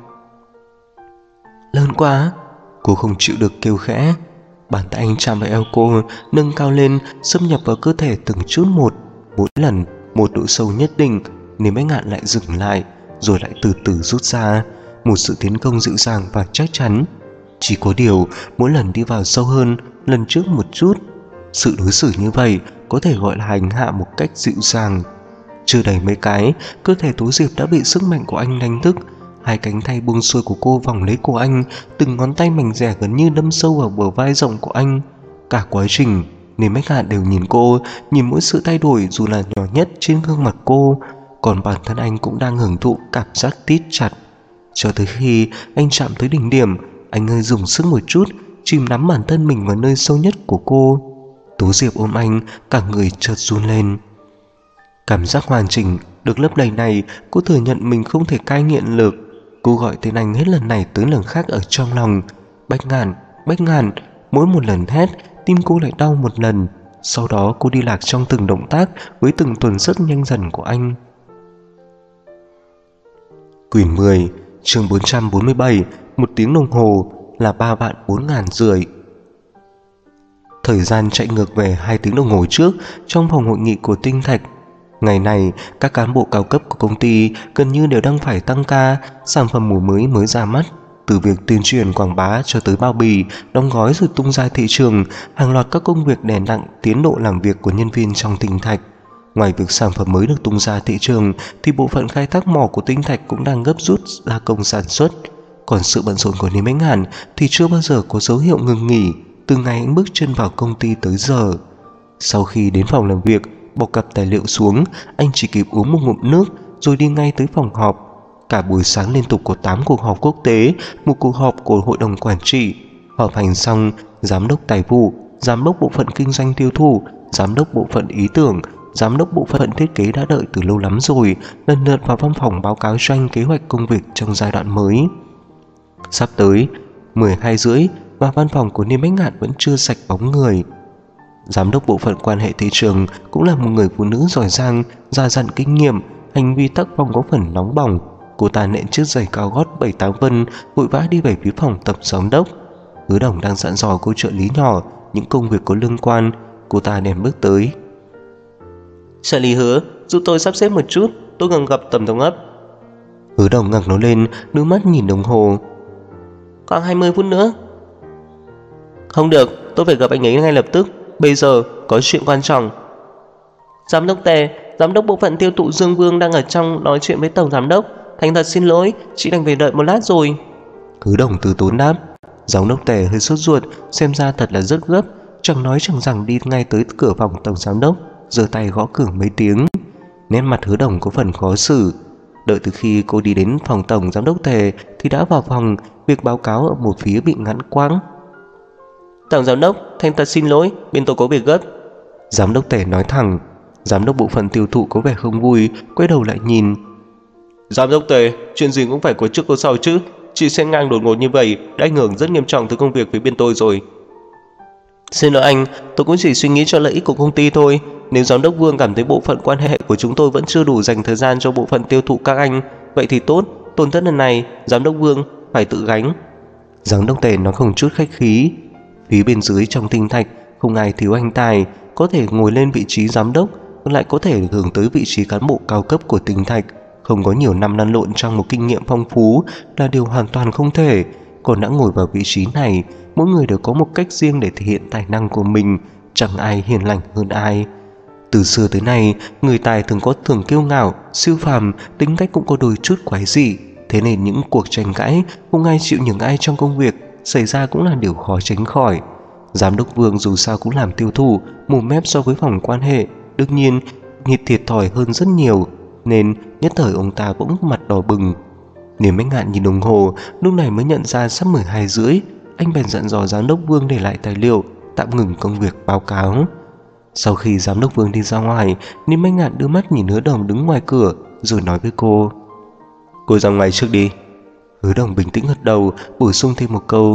"Lớn quá!" Cô không chịu được kêu khẽ. Bàn tay anh chạm vào eo cô, nâng cao lên, xâm nhập vào cơ thể từng chút một. Mỗi lần một độ sâu nhất định, nên Bách Ngạn lại dừng lại, rồi lại từ từ rút ra. Một sự tiến công dịu dàng và chắc chắn. Chỉ có điều mỗi lần đi vào sâu hơn lần trước một chút. Sự đối xử như vậy có thể gọi là hành hạ một cách dịu dàng. Chưa đầy mấy cái, cơ thể Tố Diệp đã bị sức mạnh của anh đánh thức. Hai cánh tay buông xuôi của cô vòng lấy cổ anh, từng ngón tay mảnh dẻ gần như đâm sâu vào bờ vai rộng của anh. Cả quá trình nên Bách Ngạn đều nhìn cô, nhìn mỗi sự thay đổi dù là nhỏ nhất trên gương mặt cô. Còn bản thân anh cũng đang hưởng thụ cảm giác tít chặt. Cho tới khi anh chạm tới đỉnh điểm, anh hơi dùng sức một chút, chìm nắm bản thân mình vào nơi sâu nhất của cô. Tố Diệp ôm anh, cả người chợt run lên. Cảm giác hoàn chỉnh được lấp đầy này, cô thừa nhận mình không thể cai nghiện được. Cô gọi tên anh hết lần này tới lần khác ở trong lòng: "Bách Ngạn, Bách Ngạn." Mỗi một lần hét, tim cô lại đau một lần. Sau đó cô đi lạc trong từng động tác, với từng tuần rất nhanh dần của anh. Quyển 10, chương 447, 1 tiếng đồng hồ là 3.450.000. Thời gian chạy ngược về 2 tiếng đồng hồ trước trong phòng hội nghị của Tinh Thạch. Ngày này, các cán bộ cao cấp của công ty gần như đều đang phải tăng ca. Sản phẩm mùa mới ra mắt, từ việc tuyên truyền quảng bá cho tới bao bì, đóng gói rồi tung ra thị trường, hàng loạt các công việc đè nặng tiến độ làm việc của nhân viên trong Tinh Thạch. Ngoài việc sản phẩm mới được tung ra thị trường thì bộ phận khai thác mỏ của Tinh Thạch cũng đang gấp rút gia công sản xuất. Còn sự bận rộn của Niêm Bách Ngạn thì chưa bao giờ có dấu hiệu ngừng nghỉ từ ngày anh bước chân vào công ty tới giờ. Sau khi đến phòng làm việc, bỏ cặp tài liệu xuống, anh chỉ kịp uống một ngụm nước rồi đi ngay tới phòng họp. Cả buổi sáng liên tục có 8 cuộc họp quốc tế, một cuộc họp của hội đồng quản trị. Họp hành xong, giám đốc tài vụ, giám đốc bộ phận kinh doanh tiêu thụ, giám đốc bộ phận ý tưởng, giám đốc bộ phận thiết kế đã đợi từ lâu lắm rồi, lần lượt vào văn phòng báo cáo cho anh kế hoạch công việc trong giai đoạn mới. Sắp tới 12:30 và văn phòng của Niêm Bách Ngạn vẫn chưa sạch bóng người. Giám đốc bộ phận quan hệ thị trường cũng là một người phụ nữ giỏi giang, già dặn kinh nghiệm, hành vi tác phong có phần nóng bỏng. Cô ta nện chiếc giày cao gót 7-8 phân, vội vã đi về phía phòng tập giám đốc. Hứa Đồng đang dặn dò cô trợ lý nhỏ những công việc có liên quan. cô ta liền bước tới. Trợ lý Hứa, giúp tôi sắp xếp một chút, tôi cần gặp tổng thống ấp. Hứa Đồng ngẩng nó lên, đưa mắt nhìn đồng hồ. Còn 20 phút nữa. Không được, tôi phải gặp anh ấy ngay lập tức. Bây giờ có chuyện quan trọng. Giám đốc Tề, giám đốc bộ phận tiêu thụ Dương Vương đang ở trong nói chuyện với tổng giám đốc. Thành thật xin lỗi, chị đành phải đợi một lát rồi. Hứa Đồng từ tốn đáp. Giám đốc Tề hơi sốt ruột, xem ra thật là rất gấp, chẳng nói chẳng rằng đi ngay tới cửa phòng tổng giám đốc, giơ tay gõ cửa mấy tiếng. Nét mặt Hứa Đồng có phần khó xử. Đợi từ khi cô đi đến phòng tổng giám đốc Tề thì đã vào phòng, việc báo cáo ở một phía bị ngắt quãng. Tổng giám đốc, thành thật xin lỗi, bên tôi có việc gấp. Giám đốc Tề nói thẳng. Giám đốc bộ phận tiêu thụ có vẻ không vui, quay đầu lại nhìn. Giám đốc Tề, chuyện gì cũng phải có trước có sau chứ. Chị xen ngang đột ngột như vậy đã ảnh hưởng rất nghiêm trọng tới công việc với bên tôi rồi. Xin lỗi anh, tôi cũng chỉ suy nghĩ cho lợi ích của công ty thôi. Nếu giám đốc Vương cảm thấy bộ phận quan hệ của chúng tôi vẫn chưa đủ dành thời gian cho bộ phận tiêu thụ các anh, vậy thì tốt, tổn thất lần này giám đốc Vương phải tự gánh. Giám đốc Tề nói không chút khách khí. Phía bên dưới trong tinh thạch không ai thiếu anh tài, có thể ngồi lên vị trí giám đốc, lại có thể hưởng tới vị trí cán bộ cao cấp của tinh thạch. Không có nhiều năm lăn lộn trong một kinh nghiệm phong phú là điều hoàn toàn không thể. Còn đã ngồi vào vị trí này, mỗi người đều có một cách riêng để thể hiện tài năng của mình, chẳng ai hiền lành hơn ai. Từ xưa tới nay, người tài thường có thường kiêu ngạo, siêu phàm, tính cách cũng có đôi chút quái dị. Thế nên những cuộc tranh cãi không ai chịu nhường ai trong công việc xảy ra cũng là điều khó tránh khỏi. Giám đốc Vương dù sao cũng làm tiêu thụ, mồm mép so với phòng quan hệ, đương nhiên thiệt thòi hơn rất nhiều, nên nhất thời ông ta bỗng mặt đỏ bừng. Niềm Bách Ngạn nhìn đồng hồ, lúc này mới nhận ra sắp 12 rưỡi. Anh bèn dặn dò giám đốc Vương để lại tài liệu, tạm ngừng công việc báo cáo. Sau khi giám đốc Vương đi ra ngoài, Niềm Bách Ngạn đưa mắt nhìn Hứa Đồng đứng ngoài cửa, rồi nói với cô. Cô ra ngoài trước đi. Hứa Đồng bình tĩnh gật đầu, bổ sung thêm một câu.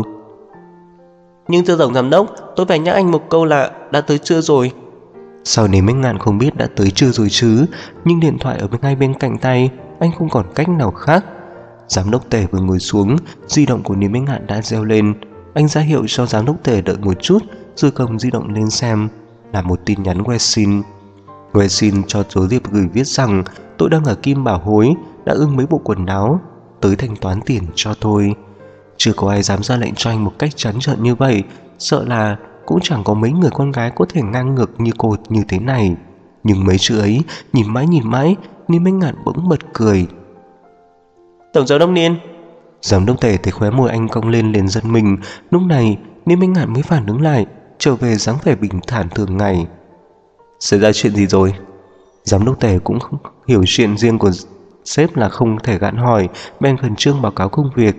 Nhưng thưa tổng giám đốc, tôi phải nhắc anh một câu là đã tới trưa rồi. Sau Niềm Bách Ngạn không biết đã tới chưa rồi chứ, nhưng điện thoại ở ngay bên cạnh tay, anh không còn cách nào khác. Giám đốc Tề vừa ngồi xuống, di động của Niềm Bách Ngạn đã reo lên. Anh ra hiệu cho giám đốc Tề đợi một chút, rồi cầm di động lên xem, là một tin nhắn Weixin. Weixin cho Tố Diệp gửi viết rằng tôi đang ở Kim Bảo Hối, đã ưng mấy bộ quần áo, tới thanh toán tiền cho tôi. Chưa có ai dám ra lệnh cho anh một cách trắng trợn như vậy, sợ là cũng chẳng có mấy người con gái có thể ngang ngược như cô như thế này. Nhưng mấy chữ ấy nhìn mãi, Niềm Bách Ngạn bỗng bật cười. Tổng giám đốc Niên. Giám đốc Tề thấy khóe môi anh cong lên liền giật mình. Lúc này Niềm Bách Ngạn mới phản ứng lại, trở về dáng vẻ bình thản thường ngày. Xảy ra chuyện gì rồi? Giám đốc Tề cũng không hiểu chuyện riêng của sếp là không thể gạn hỏi, bèn khẩn trương báo cáo công việc.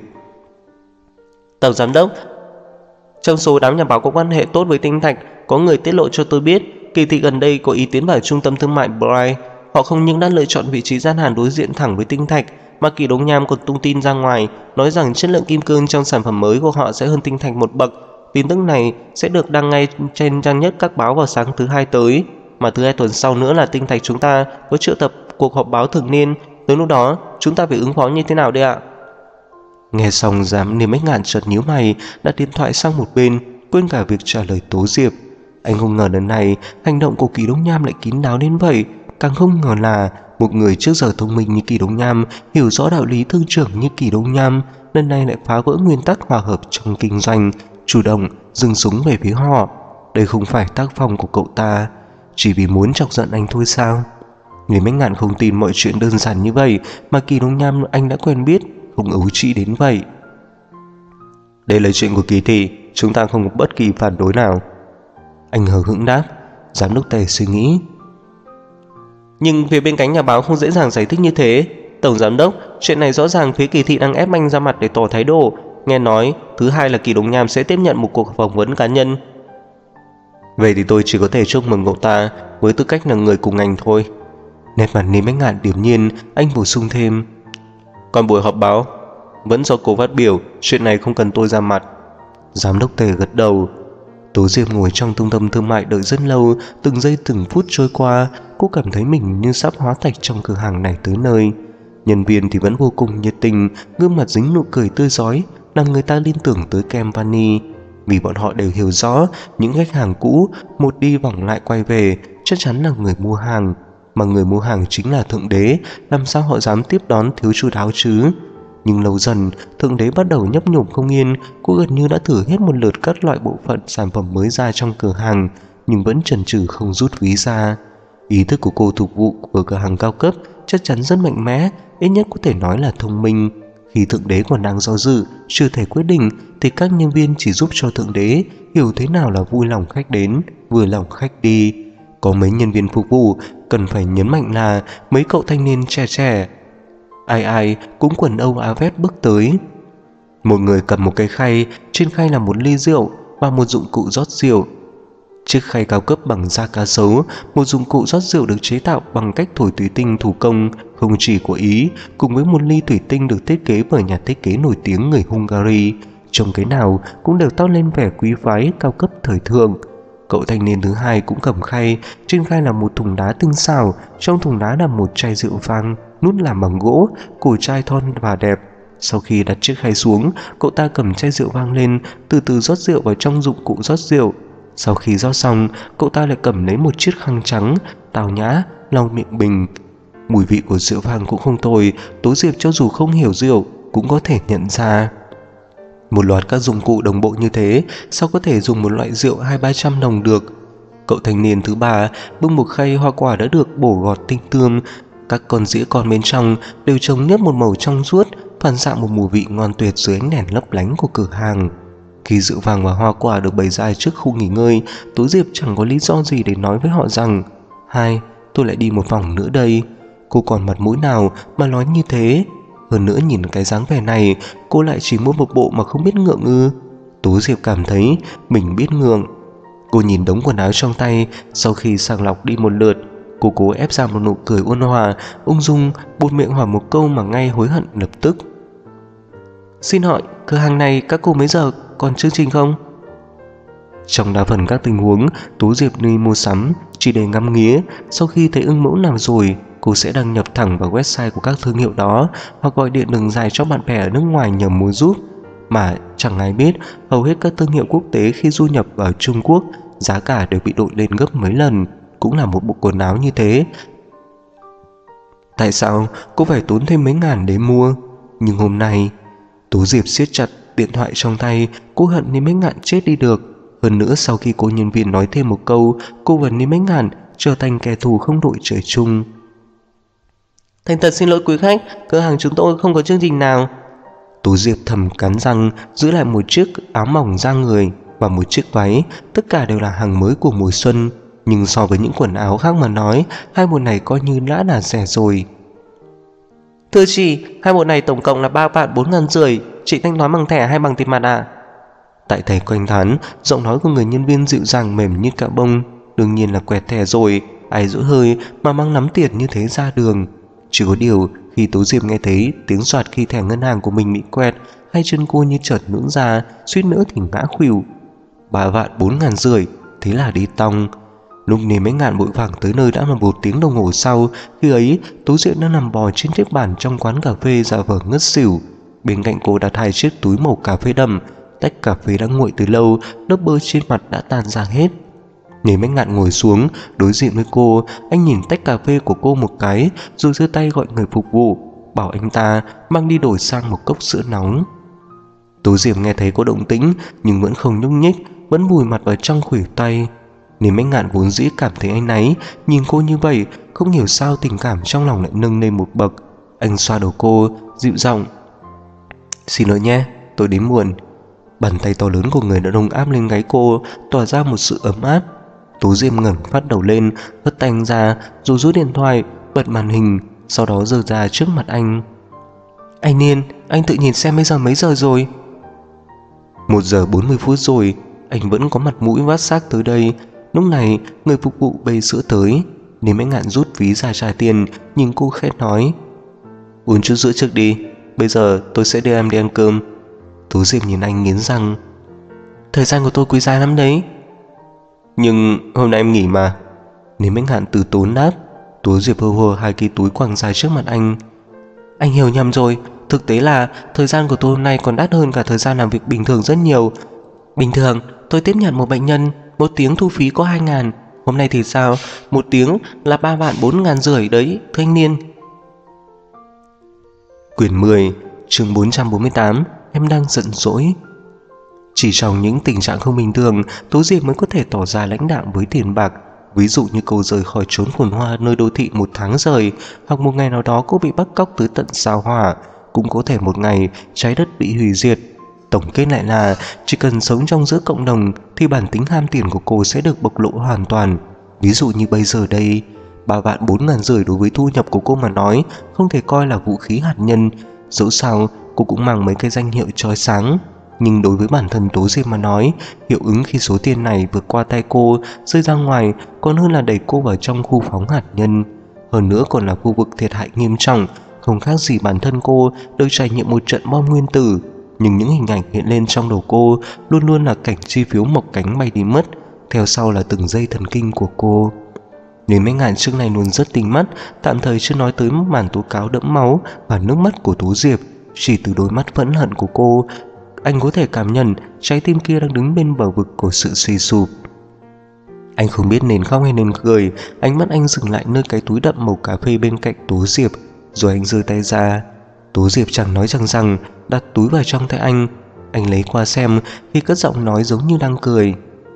Tổng giám đốc, trong số đám nhà báo có quan hệ tốt với Tinh Thạch, có người tiết lộ cho tôi biết kỳ thị gần đây có ý tiến vào trung tâm thương mại Bright. Họ không những đã lựa chọn vị trí gian hàng đối diện thẳng với Tinh Thạch, mà Kỳ Đống Nham còn tung tin ra ngoài nói rằng chất lượng kim cương trong sản phẩm mới của họ sẽ hơn Tinh Thạch một bậc. Tin tức này sẽ được đăng ngay trên trang nhất các báo vào sáng thứ Hai tới, mà thứ Hai tuần sau nữa là Tinh Thạch chúng ta có triệu tập cuộc họp báo thường niên. Tới lúc đó chúng ta phải ứng phó như thế nào đây ạ? Nghe xong Niềm Bách Ngạn chợt nhíu mày, đặt điện thoại sang một bên, quên cả việc trả lời Tố Diệp. Anh không ngờ lần này hành động của Kỳ Đống Nham lại kín đáo đến vậy, càng không ngờ là một người trước giờ thông minh như Kỳ Đống Nham, hiểu rõ đạo lý thương trưởng như Kỳ Đống Nham, lần này lại phá vỡ nguyên tắc hòa hợp trong kinh doanh, chủ động giương súng về phía họ. Đây không phải tác phong của cậu ta, chỉ vì muốn chọc giận anh thôi sao? Niềm Bách Ngạn không tin mọi chuyện đơn giản như vậy, mà Kỳ Đống Nham anh đã quen biết, không ấu trĩ đến vậy. Đây là chuyện của Kỳ thị, chúng ta không có bất kỳ phản đối nào. Anh hờ hững đáp. Giám đốc Tề suy nghĩ. Nhưng phía bên cánh nhà báo không dễ dàng giải thích như thế. Tổng giám đốc, chuyện này rõ ràng phía Kỳ thị đang ép anh ra mặt để tỏ thái độ. Nghe nói thứ Hai là Kỳ Đống Nham sẽ tiếp nhận một cuộc phỏng vấn cá nhân. Vậy thì tôi chỉ có thể chúc mừng cậu ta với tư cách là người cùng ngành thôi. Nét mặt Niềm Bách Ngạn điềm nhiên, anh bổ sung thêm. Còn buổi họp báo vẫn do cô phát biểu, chuyện này không cần tôi ra mặt. Giám đốc Tề gật đầu. Tố Diệp ngồi trong trung tâm thương mại đợi rất lâu, từng giây từng phút trôi qua, cô cảm thấy mình như sắp hóa thạch trong cửa hàng này tới nơi. Nhân viên thì vẫn vô cùng nhiệt tình, gương mặt dính nụ cười tươi rói, làm người ta liên tưởng tới kem vani. vì bọn họ đều hiểu rõ những khách hàng cũ một đi vòng lại quay về chắc chắn là người mua hàng, mà người mua hàng chính là Thượng Đế, làm sao họ dám tiếp đón thiếu chu đáo chứ. Nhưng lâu dần, Thượng Đế bắt đầu nhấp nhổm không yên. Cô gần như đã thử hết một lượt các loại bộ phận sản phẩm mới ra trong cửa hàng, nhưng vẫn chần chừ không rút ví ra. Ý thức của cô phục vụ ở cửa hàng cao cấp chắc chắn rất mạnh mẽ, ít nhất có thể nói là thông minh. Khi Thượng Đế còn đang do dự, chưa thể quyết định, thì các nhân viên chỉ giúp cho Thượng Đế hiểu thế nào là vui lòng khách đến, vừa lòng khách đi. Có mấy nhân viên phục vụ cần phải nhấn mạnh là mấy cậu thanh niên trẻ trẻ, ai ai cũng quần âu áo vest bước tới. Một người cầm một cái khay, trên khay là một ly rượu và một dụng cụ rót rượu. Chiếc khay cao cấp bằng da cá sấu, một dụng cụ rót rượu được chế tạo bằng cách thổi thủy tinh thủ công không chỉ của Ý, cùng với một ly thủy tinh được thiết kế bởi nhà thiết kế nổi tiếng người Hungary. Trông cái nào cũng đều toát lên vẻ quý phái cao cấp thời thượng. Cậu thanh niên thứ hai cũng cầm khay, trên khay là một thùng đá tinh xảo, trong thùng đá là một chai rượu vang, nút làm bằng gỗ, cổ chai thon và đẹp. Sau khi đặt chiếc khay xuống, cậu ta cầm chai rượu vang lên, từ từ rót rượu vào trong dụng cụ rót rượu. Sau khi rót xong, cậu ta lại cầm lấy một chiếc khăn trắng, tào nhã, lau miệng bình. Mùi vị của rượu vang cũng không tồi, Tố Diệp cho dù không hiểu rượu cũng có thể nhận ra. Một loạt các dụng cụ đồng bộ như thế, sao có thể dùng một loại rượu 200-300 đồng được? Cậu thanh niên thứ ba bưng một khay hoa quả đã được bổ gọt tinh tươm, các con dĩa con bên trong đều trông nhấp một màu trong suốt, phản xạ một mùi vị ngon tuyệt dưới ánh đèn lấp lánh của cửa hàng. Khi rượu vàng và hoa quả được bày ra trước khu nghỉ ngơi, Tố Diệp chẳng có lý do gì để nói với họ rằng hai, tôi lại đi một vòng nữa đây. Cô còn mặt mũi nào mà nói như thế? Hơn nữa nhìn cái dáng vẻ này, cô lại chỉ mua một bộ mà không biết ngượng ư? Tố Diệp cảm thấy mình biết ngượng. Cô nhìn đống quần áo trong tay, sau khi sàng lọc đi một lượt, cô cố ép ra một nụ cười ôn hòa, ung dung, buột miệng hỏi một câu mà ngay hối hận lập tức. Xin hỏi, cửa hàng này các cô mấy giờ còn chương trình không? Trong đa phần các tình huống, Tố Diệp đi mua sắm chỉ để ngắm nghía. Sau khi thấy ưng mẫu nào rồi, cô sẽ đăng nhập thẳng vào website của các thương hiệu đó, hoặc gọi điện đường dài cho bạn bè ở nước ngoài nhờ mua giúp. Mà chẳng ai biết, hầu hết các thương hiệu quốc tế khi du nhập vào Trung Quốc, giá cả đều bị đội lên gấp mấy lần, cũng là một bộ quần áo như thế. Tại sao cô phải tốn thêm mấy ngàn để mua? Nhưng hôm nay, Tố Diệp siết chặt điện thoại trong tay, cô hận đến mấy ngàn chết đi được. Hơn nữa sau khi cô nhân viên nói thêm một câu, cô vẫn đến mấy ngàn trở thành kẻ thù không đội trời chung. Thành thật xin lỗi quý khách, cửa hàng chúng tôi không có chương trình nào. Tố Diệp thầm cắn răng, giữ lại một chiếc áo mỏng da người và một chiếc váy, tất cả đều là hàng mới của mùa xuân. Nhưng so với những quần áo khác mà nói, hai bộ này coi như đã là rẻ rồi. Thưa chị, hai bộ này tổng cộng là 3.450.000, chị thanh toán bằng thẻ hay bằng tiền mặt à? Tại thầy quanh thán, giọng nói của người nhân viên dịu dàng mềm như cạo bông. Đương nhiên là quẹt thẻ rồi, ai dỗi hơi mà mang nắm tiền như thế ra đường. Chỉ có điều khi Tố Diệp nghe thấy tiếng soạt khi thẻ ngân hàng của mình bị quẹt, hai chân cô như chợt nứt ra, suýt nữa thì ngã khuỵu. 3.450.000, thế là đi tong. Lúc này mấy ngàn vội vàng tới nơi đã là 1 tiếng đồng hồ sau. Khi ấy Tố Diệp đang nằm bò trên chiếc bàn trong quán cà phê giả vờ ngất xỉu. Bên cạnh cô đặt 2 chiếc túi màu cà phê đậm. Tách cà phê đã nguội từ lâu, lớp bơ trên mặt đã tan ra hết. Nhảy Mấy Ngạn ngồi xuống đối diện với cô, anh nhìn tách cà phê của cô một cái, rồi giơ tay gọi người phục vụ, bảo anh ta mang đi đổi sang một cốc sữa nóng. Tố Diệp nghe thấy có động tĩnh nhưng vẫn không nhúc nhích, vẫn vùi mặt vào trong khuỷu tay. Nên Mấy Ngạn vốn dĩ cảm thấy áy náy, nhìn cô như vậy, không hiểu sao tình cảm trong lòng lại nâng lên một bậc. Anh xoa đầu cô, dịu giọng: Xin lỗi nhé, tôi đến muộn. Bàn tay to lớn của người đàn ông áp lên gáy cô, tỏa ra một sự ấm áp. Tố Diệp ngẩng phát đầu lên, hất tay anh ra, rồi rút điện thoại, bật màn hình, sau đó giơ ra trước mặt anh. Anh Niên, anh tự nhìn xem bây giờ mấy giờ rồi? 1 giờ 40 phút rồi, anh vẫn có mặt mũi vác xác tới đây. Lúc này người phục vụ bê sữa tới, nên Mấy Ngạn rút ví ra trả tiền, nhìn cô khẽ nói: Uống chút sữa trước đi, bây giờ tôi sẽ đưa em đi ăn cơm. Tố Diệp nhìn anh nghiến răng: Thời gian của tôi quý giá lắm đấy. Nhưng hôm nay em nghỉ mà. Nên Mấy Ngạn từ tốn đáp. Tố Diệp hơ hơ 2 cái túi quàng dài trước mặt anh: Anh hiểu nhầm rồi, thực tế là thời gian của tôi hôm nay còn đắt hơn cả thời gian làm việc bình thường rất nhiều. Bình thường tôi tiếp nhận một bệnh nhân, 1 tiếng thu phí có 2.000. Hôm nay thì sao? 1 tiếng là 3 vạn 4.500 đấy, thưa anh Niên. Quyển 10, chương 448, em đang giận dỗi. Chỉ trong những tình trạng không bình thường, Tố Diệp mới có thể tỏ ra lãnh đạm với tiền bạc. Ví dụ như cô rời khỏi chốn phồn hoa nơi đô thị 1 tháng trời, hoặc một ngày nào đó cô bị bắt cóc tới tận sao Hỏa, cũng có thể một ngày trái đất bị hủy diệt. Tổng kết lại là chỉ cần sống trong giữa cộng đồng thì bản tính ham tiền của cô sẽ được bộc lộ hoàn toàn. Ví dụ như bây giờ đây, 3 vạn 4.500 đối với thu nhập của cô mà nói không thể coi là vũ khí hạt nhân. Dẫu sao cô cũng mang mấy cái danh hiệu chói sáng, nhưng đối với bản thân Tố Diệp mà nói, hiệu ứng khi số tiền này vượt qua tay cô rơi ra ngoài còn hơn là đẩy cô vào trong khu phóng hạt nhân. Hơn nữa còn là khu vực thiệt hại nghiêm trọng, không khác gì bản thân cô được trải nghiệm một trận bom nguyên tử. Nhưng những hình ảnh hiện lên trong đầu cô luôn luôn là cảnh chi phiếu mọc cánh bay đi mất, theo sau là từng dây thần kinh của cô. Nên mấy ngàn trước này luôn rất tinh mắt, tạm thời chưa nói tới màn tố cáo đẫm máu và nước mắt của Tố Diệp. Chỉ từ đôi mắt phẫn hận của cô, anh có thể cảm nhận trái tim kia đang đứng bên bờ vực của sự suy sụp. Anh không biết nên khóc hay nên cười, ánh mắt anh dừng lại nơi cái túi đậm màu cà phê bên cạnh Tố Diệp, rồi anh giơ tay ra. Tố Diệp chẳng nói chẳng rằng, đặt túi vào trong tay anh. Anh lấy qua xem khi cất giọng nói giống như đang cười.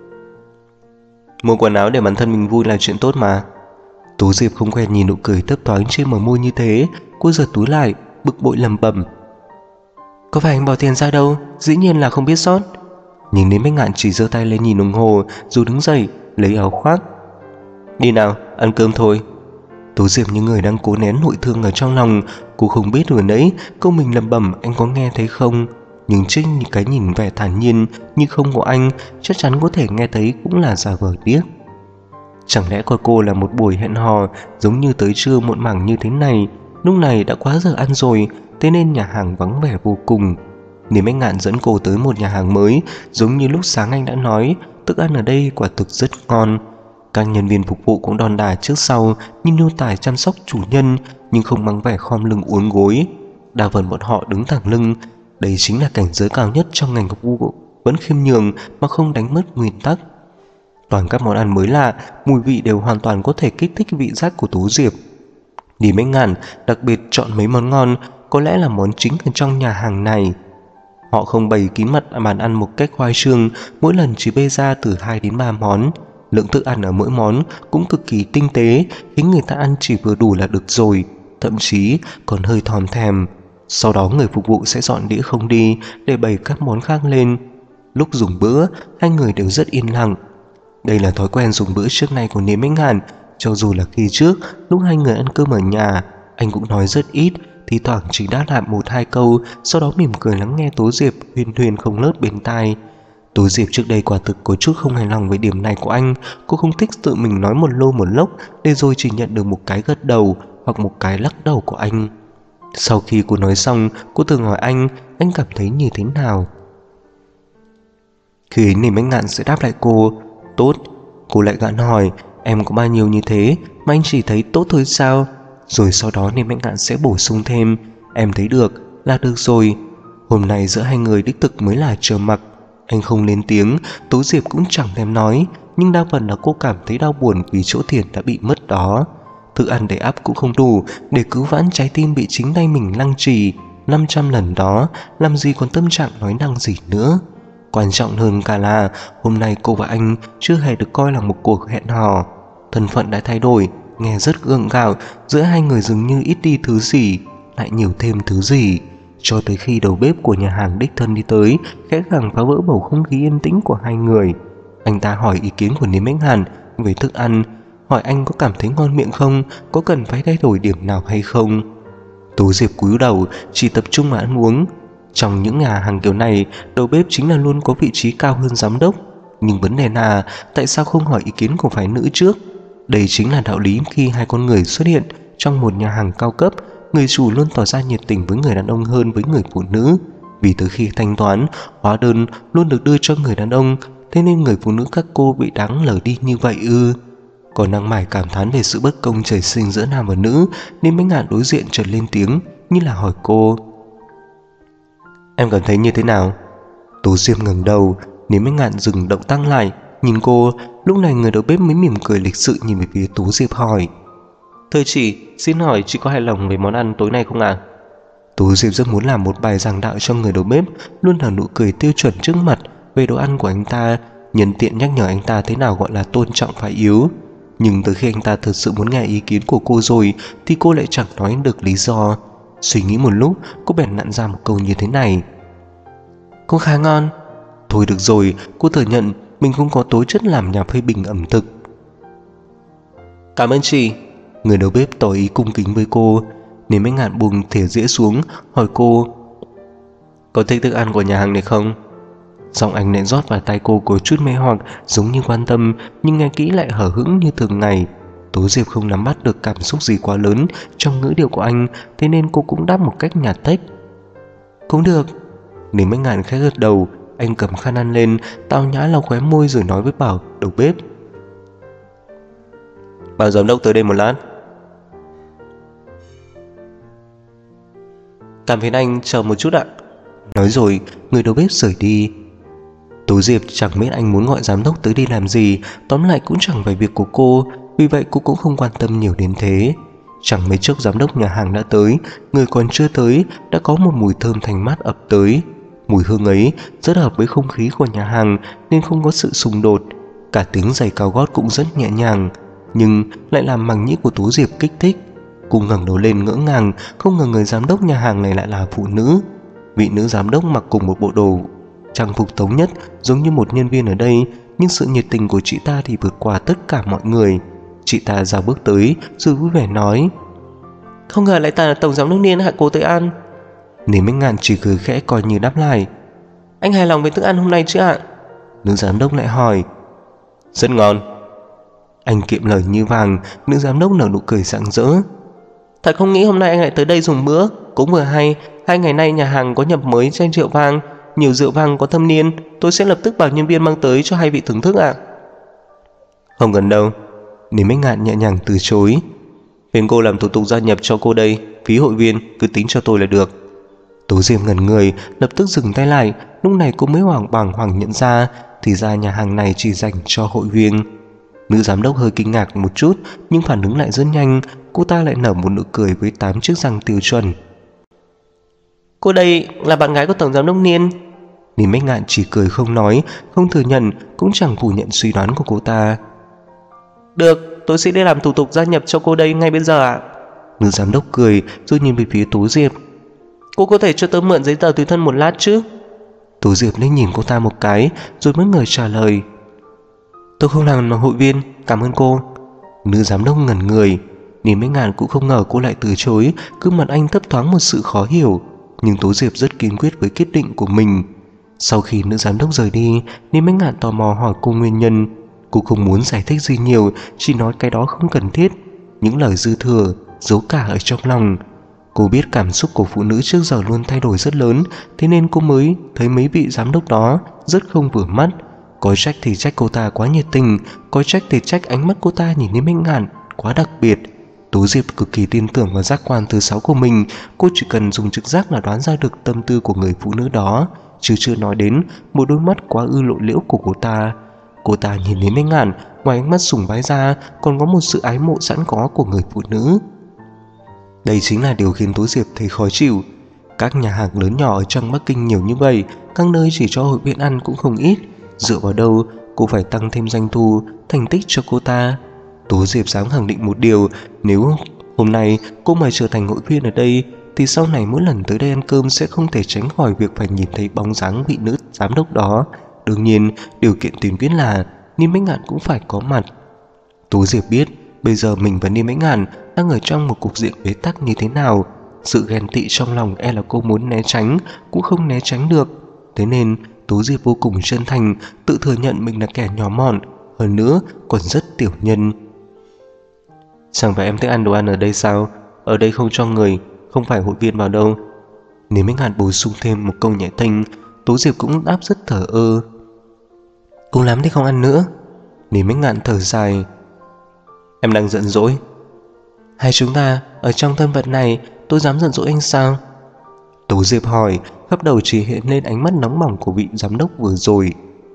Mua quần áo để bản thân mình vui là chuyện tốt mà. Tố Diệp không quen nhìn nụ cười thấp thoáng trên bờ môi như thế. Cô giật túi lại, bực bội lẩm bẩm. Có phải anh bỏ tiền ra đâu, dĩ nhiên là không biết sót. Nhưng đến Bách Ngạn chỉ giơ tay lên nhìn đồng hồ, rồi đứng dậy lấy áo khoác. Đi nào, ăn cơm thôi. Tố Diệp như người đang cố nén nội thương ở trong lòng. Cô không biết vừa nãy câu mình lẩm bẩm anh có nghe thấy không, nhưng trước cái nhìn vẻ thản nhiên như không của anh, chắc chắn có thể nghe thấy cũng là giả vờ điếc. Chẳng lẽ coi cô là một buổi hẹn hò giống như tới trưa muộn màng như thế này? Lúc này đã quá giờ ăn rồi, thế nên nhà hàng vắng vẻ vô cùng. Niềm Bách Ngạn dẫn cô tới một nhà hàng mới, giống như lúc sáng anh đã nói, thức ăn ở đây quả thực rất ngon. Các nhân viên phục vụ cũng đon đả trước sau như nô tài chăm sóc chủ nhân, nhưng không mang vẻ khom lưng uốn gối. Đa phần bọn họ đứng thẳng lưng. Đây chính là cảnh giới cao nhất trong ngành phục vụ, vẫn khiêm nhường mà không đánh mất nguyên tắc. Toàn các món ăn mới lạ, mùi vị đều hoàn toàn có thể kích thích vị giác của Tố Diệp. Niềm Bách Ngạn đặc biệt chọn mấy món ngon, có lẽ là món chính ở trong nhà hàng này. Họ không bày kín mặt bàn ăn một cách khoai trương, mỗi lần chỉ bê ra từ 2 đến 3 món. Lượng thức ăn ở mỗi món cũng cực kỳ tinh tế, khiến người ta ăn chỉ vừa đủ là được rồi, thậm chí còn hơi thòm thèm. Sau đó người phục vụ sẽ dọn đĩa không đi để bày các món khác lên. Lúc dùng bữa, hai người đều rất yên lặng. Đây là thói quen dùng bữa trước nay của Niềm Bách Ngạn. Cho dù là khi trước, lúc hai người ăn cơm ở nhà, anh cũng nói rất ít, thì thoảng chỉ đáp lại 1-2 câu, sau đó mỉm cười lắng nghe Tố Diệp huyên thuyên không ngớt bên tai. Tố Diệp trước đây quả thực có chút không hài lòng với điểm này của anh. Cô không thích tự mình nói một lô một lốc để rồi chỉ nhận được một cái gật đầu hoặc một cái lắc đầu của anh. Sau khi cô nói xong, cô thường hỏi anh cảm thấy như thế nào. Khi ấy Niềm Bách Ngạn sẽ đáp lại cô, tốt. Cô lại gạn hỏi, em có bao nhiêu như thế mà anh chỉ thấy tốt thôi sao? Rồi sau đó Niềm Bách Ngạn sẽ bổ sung thêm, em thấy được là được rồi. Hôm nay giữa hai người đích thực mới là trơ mặc. Anh không lên tiếng, Tố Diệp cũng chẳng thèm nói, nhưng đa phần là cô cảm thấy đau buồn vì chỗ tiền đã bị mất đó. Thức ăn để ắp cũng không đủ để cứu vãn trái tim bị chính tay mình lăng trì 500 lần đó, làm gì còn tâm trạng nói năng gì nữa. Quan trọng hơn cả là hôm nay cô và anh chưa hề được coi là một cuộc hẹn hò. Thân phận đã thay đổi, nghe rất gượng gạo, giữa hai người dường như ít đi thứ gì, lại nhiều thêm thứ gì. Cho tới khi đầu bếp của nhà hàng đích thân đi tới, khẽ khàng phá vỡ bầu không khí yên tĩnh của hai người. Anh ta hỏi ý kiến của Niềm Bách Ngạn về thức ăn, hỏi anh có cảm thấy ngon miệng không, có cần phải thay đổi điểm nào hay không. Tố Diệp cúi đầu, chỉ tập trung mà ăn uống. Trong những nhà hàng kiểu này, đầu bếp chính là luôn có vị trí cao hơn giám đốc. Nhưng vấn đề là tại sao không hỏi ý kiến của phái nữ trước? Đây chính là đạo lý khi hai con người xuất hiện trong một nhà hàng cao cấp. Người chủ luôn tỏ ra nhiệt tình với người đàn ông hơn với người phụ nữ, vì từ khi thanh toán, hóa đơn luôn được đưa cho người đàn ông, thế nên người phụ nữ các cô bị đáng lờ đi như vậy ư? Còn đang mải cảm thán về sự bất công trời sinh giữa nam và nữ, nên Bách Ngạn đối diện chợt lên tiếng như là hỏi cô, em cảm thấy như thế nào? Tố Diệp ngẩng đầu, Nếu Minh Ngạn dừng động tác lại nhìn cô. Lúc này người đầu bếp mới mỉm cười lịch sự nhìn về phía Tú Diệp hỏi: Thưa chị, xin hỏi chị có hài lòng về món ăn tối nay không ạ? Tú Diệp rất muốn làm một bài giảng đạo cho người đầu bếp luôn nở nụ cười tiêu chuẩn trước mặt về đồ ăn của anh ta, nhân tiện nhắc nhở anh ta thế nào gọi là tôn trọng phải yếu. Nhưng từ khi anh ta thật sự muốn nghe ý kiến của cô rồi thì cô lại chẳng nói được lý do. Suy nghĩ một lúc, cô bèn nặn ra một câu như thế này: Cũng khá ngon. Thôi được rồi, cô thừa nhận mình không có tố chất làm nhà phê bình ẩm thực. Cảm ơn chị. Người đầu bếp tỏ ý cung kính với cô. Nếu Minh Ngạn buông thìa dĩa xuống hỏi cô: Có thích thức ăn của nhà hàng này không? Giọng anh lại rót vào tai cô có chút mê hoặc, giống như quan tâm, nhưng nghe kỹ lại hờ hững như thường ngày. Tố Diệp không nắm bắt được cảm xúc gì quá lớn trong ngữ điệu của anh, thế nên cô cũng đáp một cách nhạt tách: Cũng được. Nếu Minh Ngạn khẽ gật đầu, anh cầm khăn ăn lên, tao nhã lau khóe môi rồi nói với bảo đầu bếp: Bảo giám đốc tới đây một lát. Cảm phiền anh chờ một chút ạ. Nói rồi, người đầu bếp rời đi. Tố Diệp chẳng biết anh muốn gọi giám đốc tới đi làm gì, tóm lại cũng chẳng phải việc của cô, vì vậy cô cũng không quan tâm nhiều đến thế. Chẳng mấy chốc giám đốc nhà hàng đã tới, người còn chưa tới đã có một mùi thơm thanh mát ập tới. Mùi hương ấy rất hợp với không khí của nhà hàng nên không có sự xung đột. Cả tiếng giày cao gót cũng rất nhẹ nhàng, nhưng lại làm màng nhĩ của Tố Diệp kích thích. Cô ngẩng đầu lên ngỡ ngàng, không ngờ người giám đốc nhà hàng này lại là phụ nữ. Vị nữ giám đốc mặc cùng một bộ đồ trang phục thống nhất giống như một nhân viên ở đây, nhưng sự nhiệt tình của chị ta thì vượt qua tất cả mọi người. Chị ta ra bước tới rồi vui vẻ nói: Không ngờ lại là tổng giám đốc Niên hạ cô tới ăn. Nếu Minh Ngạn chỉ cười khẽ coi như đáp lại: Anh hài lòng với thức ăn hôm nay chứ ạ? Nữ giám đốc lại hỏi: Rất ngon. Anh kiệm lời như vàng. Nữ giám đốc nở nụ cười rạng rỡ: Thật không nghĩ hôm nay anh lại tới đây dùng bữa. Cũng vừa hay, 2 ngày nay nhà hàng có nhập mới chai rượu vang, nhiều rượu vang có thâm niên. Tôi sẽ lập tức bảo nhân viên mang tới cho hai vị thưởng thức ạ. Không cần đâu. Nếu Minh Ngạn nhẹ nhàng từ chối: Phiền cô làm thủ tục gia nhập cho cô đây, phí hội viên cứ tính cho tôi là được. Tố Diệp ngẩn người, lập tức dừng tay lại. Lúc này cô mới bàng hoàng nhận ra thì ra nhà hàng này chỉ dành cho hội viên. Nữ giám đốc hơi kinh ngạc một chút, nhưng phản ứng lại rất nhanh. Cô ta lại nở một nụ cười với 8 chiếc răng tiêu chuẩn: Cô đây là bạn gái của tổng giám đốc Niên. Ninh Bách Ngạn chỉ cười không nói, không thừa nhận, cũng chẳng phủ nhận suy đoán của cô ta. Được, tôi sẽ đi làm thủ tục gia nhập cho cô đây ngay bây giờ ạ. Nữ giám đốc cười rồi nhìn về phía Tố Diệp: Cô có thể cho tớ mượn giấy tờ tùy thân một lát chứ? Tố Diệp liếc nhìn cô ta một cái rồi mới ngờ trả lời: Tôi không làm hội viên, cảm ơn cô. Nữ giám đốc ngẩn người. Ninh Bách Ngạn cũng không ngờ cô lại từ chối, gương mặt anh thấp thoáng một sự khó hiểu. Nhưng Tố Diệp rất kiên quyết với quyết định của mình. Sau khi nữ giám đốc rời đi, Ninh Bách Ngạn tò mò hỏi cô nguyên nhân. Cô không muốn giải thích gì nhiều, chỉ nói cái đó không cần thiết. Những lời dư thừa giấu cả ở trong lòng. Cô biết cảm xúc của phụ nữ trước giờ luôn thay đổi rất lớn, thế nên cô mới thấy mấy vị giám đốc đó rất không vừa mắt. Có trách thì trách cô ta quá nhiệt tình, có trách thì trách ánh mắt cô ta nhìn Ninh Bách Ngạn quá đặc biệt. Tố Diệp cực kỳ tin tưởng vào giác quan thứ 6 của mình. Cô chỉ cần dùng trực giác là đoán ra được tâm tư của người phụ nữ đó, chứ chưa nói đến một đôi mắt quá ư lộ liễu của cô ta. Cô ta nhìn đến Bách Ngạn, ngoài ánh mắt sùng bái ra còn có một sự ái mộ sẵn có của người phụ nữ. Đây chính là điều khiến Tố Diệp thấy khó chịu. Các nhà hàng lớn nhỏ ở trong Bắc Kinh nhiều như vậy, các nơi chỉ cho hội viên ăn cũng không ít. Dựa vào đâu cô phải tăng thêm doanh thu, thành tích cho cô ta? Tố Diệp dám khẳng định một điều, nếu hôm nay cô mà trở thành hội viên ở đây thì sau này mỗi lần tới đây ăn cơm sẽ không thể tránh khỏi việc phải nhìn thấy bóng dáng vị nữ giám đốc đó. Đương nhiên, điều kiện tiên quyết là Ninh Bách Ngạn cũng phải có mặt. Tố Diệp biết bây giờ mình và Ninh Bách Ngạn đang ở trong một cục diện bế tắc như thế nào. Sự ghen tị trong lòng e là cô muốn né tránh cũng không né tránh được. Thế nên Tố Diệp vô cùng chân thành, tự thừa nhận mình là kẻ nhỏ mọn, hơn nữa còn rất tiểu nhân. Chẳng phải em thích ăn đồ ăn ở đây sao? Ở đây không cho người không phải hội viên vào đâu. Nếu Minh Ngạn bổ sung thêm một câu nhẹ tênh, Tố Diệp cũng đáp rất thở ơ: Cùng lắm thì không ăn nữa. Nếu Minh Ngạn thở dài: Em đang giận dỗi. Hai chúng ta ở trong thân phận này, tôi dám giận dỗi anh sao? Tố Diệp hỏi, khắp đầu chỉ hiện lên ánh mắt nóng bỏng của vị giám đốc vừa rồi.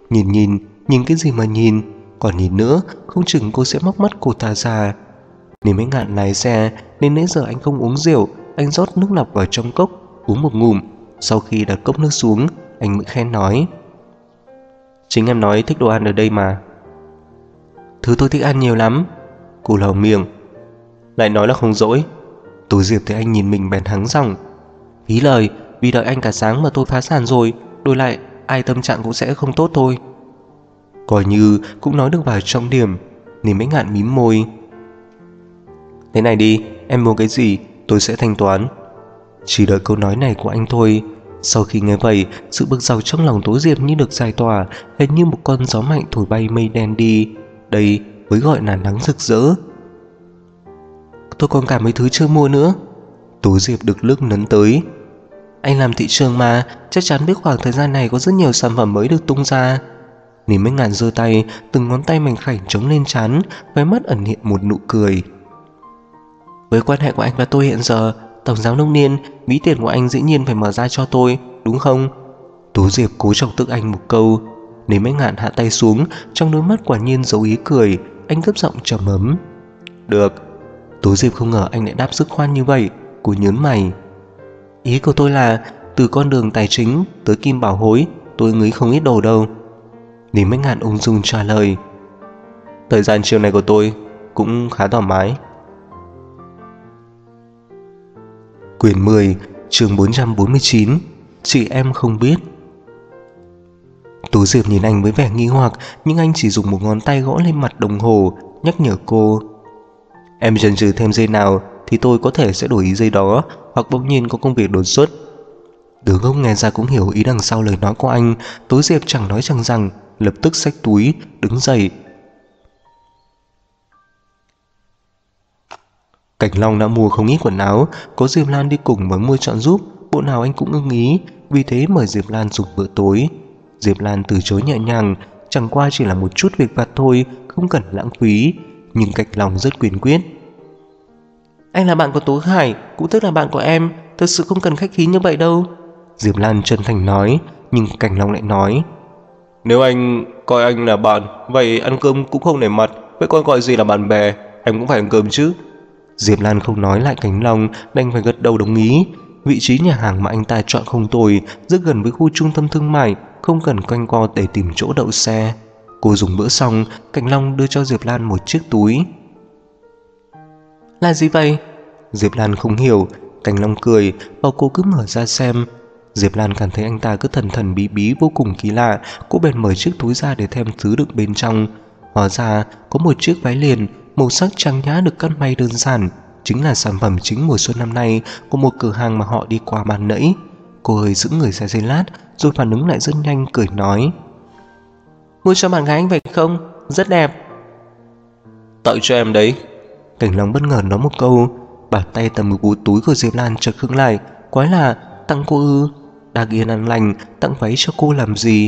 Nhìn cái gì mà nhìn, còn nhìn nữa không chừng cô sẽ móc mắt cô ta ra. Nếu mấy ngạn lái xe nên nãy giờ anh không uống rượu. Anh rót nước lọc vào trong cốc, uống một ngụm. Sau khi đặt cốc nước xuống, anh mới khen nói: chính em nói thích đồ ăn ở đây mà. Thứ tôi thích ăn nhiều lắm. Cô lầu miệng, lại nói là không dỗi. Tú Diệp thấy anh nhìn mình bèn hắng giọng: phí lời, vì đợi anh cả sáng mà tôi phá sản rồi. Đổi lại ai tâm trạng cũng sẽ không tốt thôi. Coi như cũng nói được vào trọng điểm, nên mấy ngạn mím môi: thế này đi, em mua cái gì tôi sẽ thanh toán. Chỉ đợi câu nói này của anh thôi. Sau khi nghe vậy, sự bực dọc trong lòng Tố Diệp như được giải tỏa, hệt như một con gió mạnh thổi bay mây đen đi. Đây mới gọi là nắng rực rỡ. Tôi còn cả mấy thứ chưa mua nữa. Tố Diệp được lức nấn tới: anh làm thị trường mà, chắc chắn biết khoảng thời gian này có rất nhiều sản phẩm mới được tung ra. Nếm mấy ngàn giơ tay, từng ngón tay mảnh khảnh chống lên trán, khóe mắt ẩn hiện một nụ cười. Với quan hệ của anh và tôi hiện giờ, tổng giám đốc Niên, ví tiền của anh dĩ nhiên phải mở ra cho tôi, đúng không? Tố Diệp cố chọc tức anh một câu. Nếm mấy ngạn hạ tay xuống, trong đôi mắt quả nhiên giấu ý cười. Anh gấp giọng trầm ấm: được. Tố Diệp không ngờ anh lại đáp dứt khoát như vậy. Cô nhớn mày: ý của tôi là từ con đường tài chính tới kim bảo hối, tôi ngấy không ít đồ đâu. Nếm mấy ngạn ung dung trả lời: thời gian chiều này của tôi cũng khá thoải mái. Quyển 10, chương 449, chị em không biết. Tú Diệp nhìn anh với vẻ nghi hoặc, nhưng anh chỉ dùng một ngón tay gõ lên mặt đồng hồ, nhắc nhở cô: em chần chừ thêm giây nào thì tôi có thể sẽ đổi ý giây đó, hoặc bỗng nhiên có công việc đột xuất. Đứa ngốc nghe ra cũng hiểu ý đằng sau lời nói của anh. Tú Diệp chẳng nói chẳng rằng, lập tức xách túi đứng dậy. Cảnh Long đã mua không ít quần áo, có Diệp Lan đi cùng mới mua chọn giúp, bộ nào anh cũng ưng ý, vì thế mời Diệp Lan dùng bữa tối. Diệp Lan từ chối nhẹ nhàng, chẳng qua chỉ là một chút việc vặt thôi, không cần lãng phí, nhưng Cảnh Long rất kiên quyết. Anh là bạn của Tố Khải, cũng tức là bạn của em, thực sự không cần khách khí như vậy đâu. Diệp Lan chân thành nói, nhưng Cảnh Long lại nói: nếu anh coi anh là bạn, vậy ăn cơm cũng không nể mặt, vậy còn gọi gì là bạn bè, em cũng phải ăn cơm chứ. Diệp Lan không nói lại Cảnh Long, đành phải gật đầu đồng ý. Vị trí nhà hàng mà anh ta chọn không tồi, rất gần với khu trung tâm thương mại, không cần quanh co để tìm chỗ đậu xe. Cô dùng bữa xong, Cảnh Long đưa cho Diệp Lan một chiếc túi. Là gì vậy? Diệp Lan không hiểu. Cảnh Long cười, bảo cô cứ mở ra xem. Diệp Lan cảm thấy anh ta cứ thần thần bí bí vô cùng kỳ lạ. Cô bèn mở chiếc túi ra để thêm thứ đựng bên trong. Hóa ra có một chiếc váy liền màu sắc trang nhã được cắt may đơn giản, chính là sản phẩm chính mùa xuân năm nay của một cửa hàng mà họ đi qua ban nãy. Cô hơi giữ người ra giây lát, rồi phản ứng lại rất nhanh, cười nói: mua cho bạn gái anh phải không? Rất đẹp. Tặng cho em đấy. Cảnh Long bất ngờ nói một câu. Bàn tay tầm ngực túi của Diệp Lan chợt khựng lại. Quái là tặng cô ư? Đang yên ăn lành, tặng váy cho cô làm gì?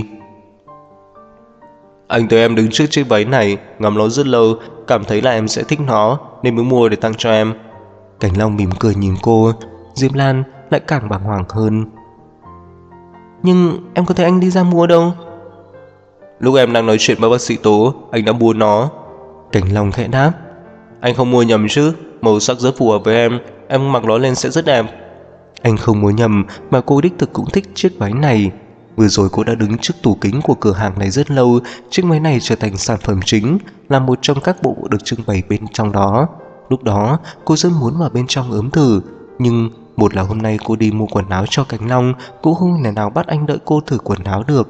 Anh thấy em đứng trước chiếc váy này, ngắm nó rất lâu, cảm thấy là em sẽ thích nó, nên mới mua để tặng cho em. Cảnh Long mỉm cười nhìn cô. Diệp Lan lại càng bàng hoàng hơn. Nhưng em có thấy anh đi ra mua đâu? Lúc em đang nói chuyện với bác sĩ Tố, anh đã mua nó. Cảnh Long khẽ đáp. Anh không mua nhầm chứ, màu sắc rất phù hợp với em mặc nó lên sẽ rất đẹp. Anh không mua nhầm, mà cô đích thực cũng thích chiếc váy này. Vừa rồi cô đã đứng trước tủ kính của cửa hàng này rất lâu. Chiếc váy này trở thành sản phẩm chính, là một trong các bộ được trưng bày bên trong đó. Lúc đó cô rất muốn vào bên trong ướm thử, nhưng một là hôm nay cô đi mua quần áo cho Cảnh Long, cũng không thể nào bắt anh đợi cô thử quần áo được.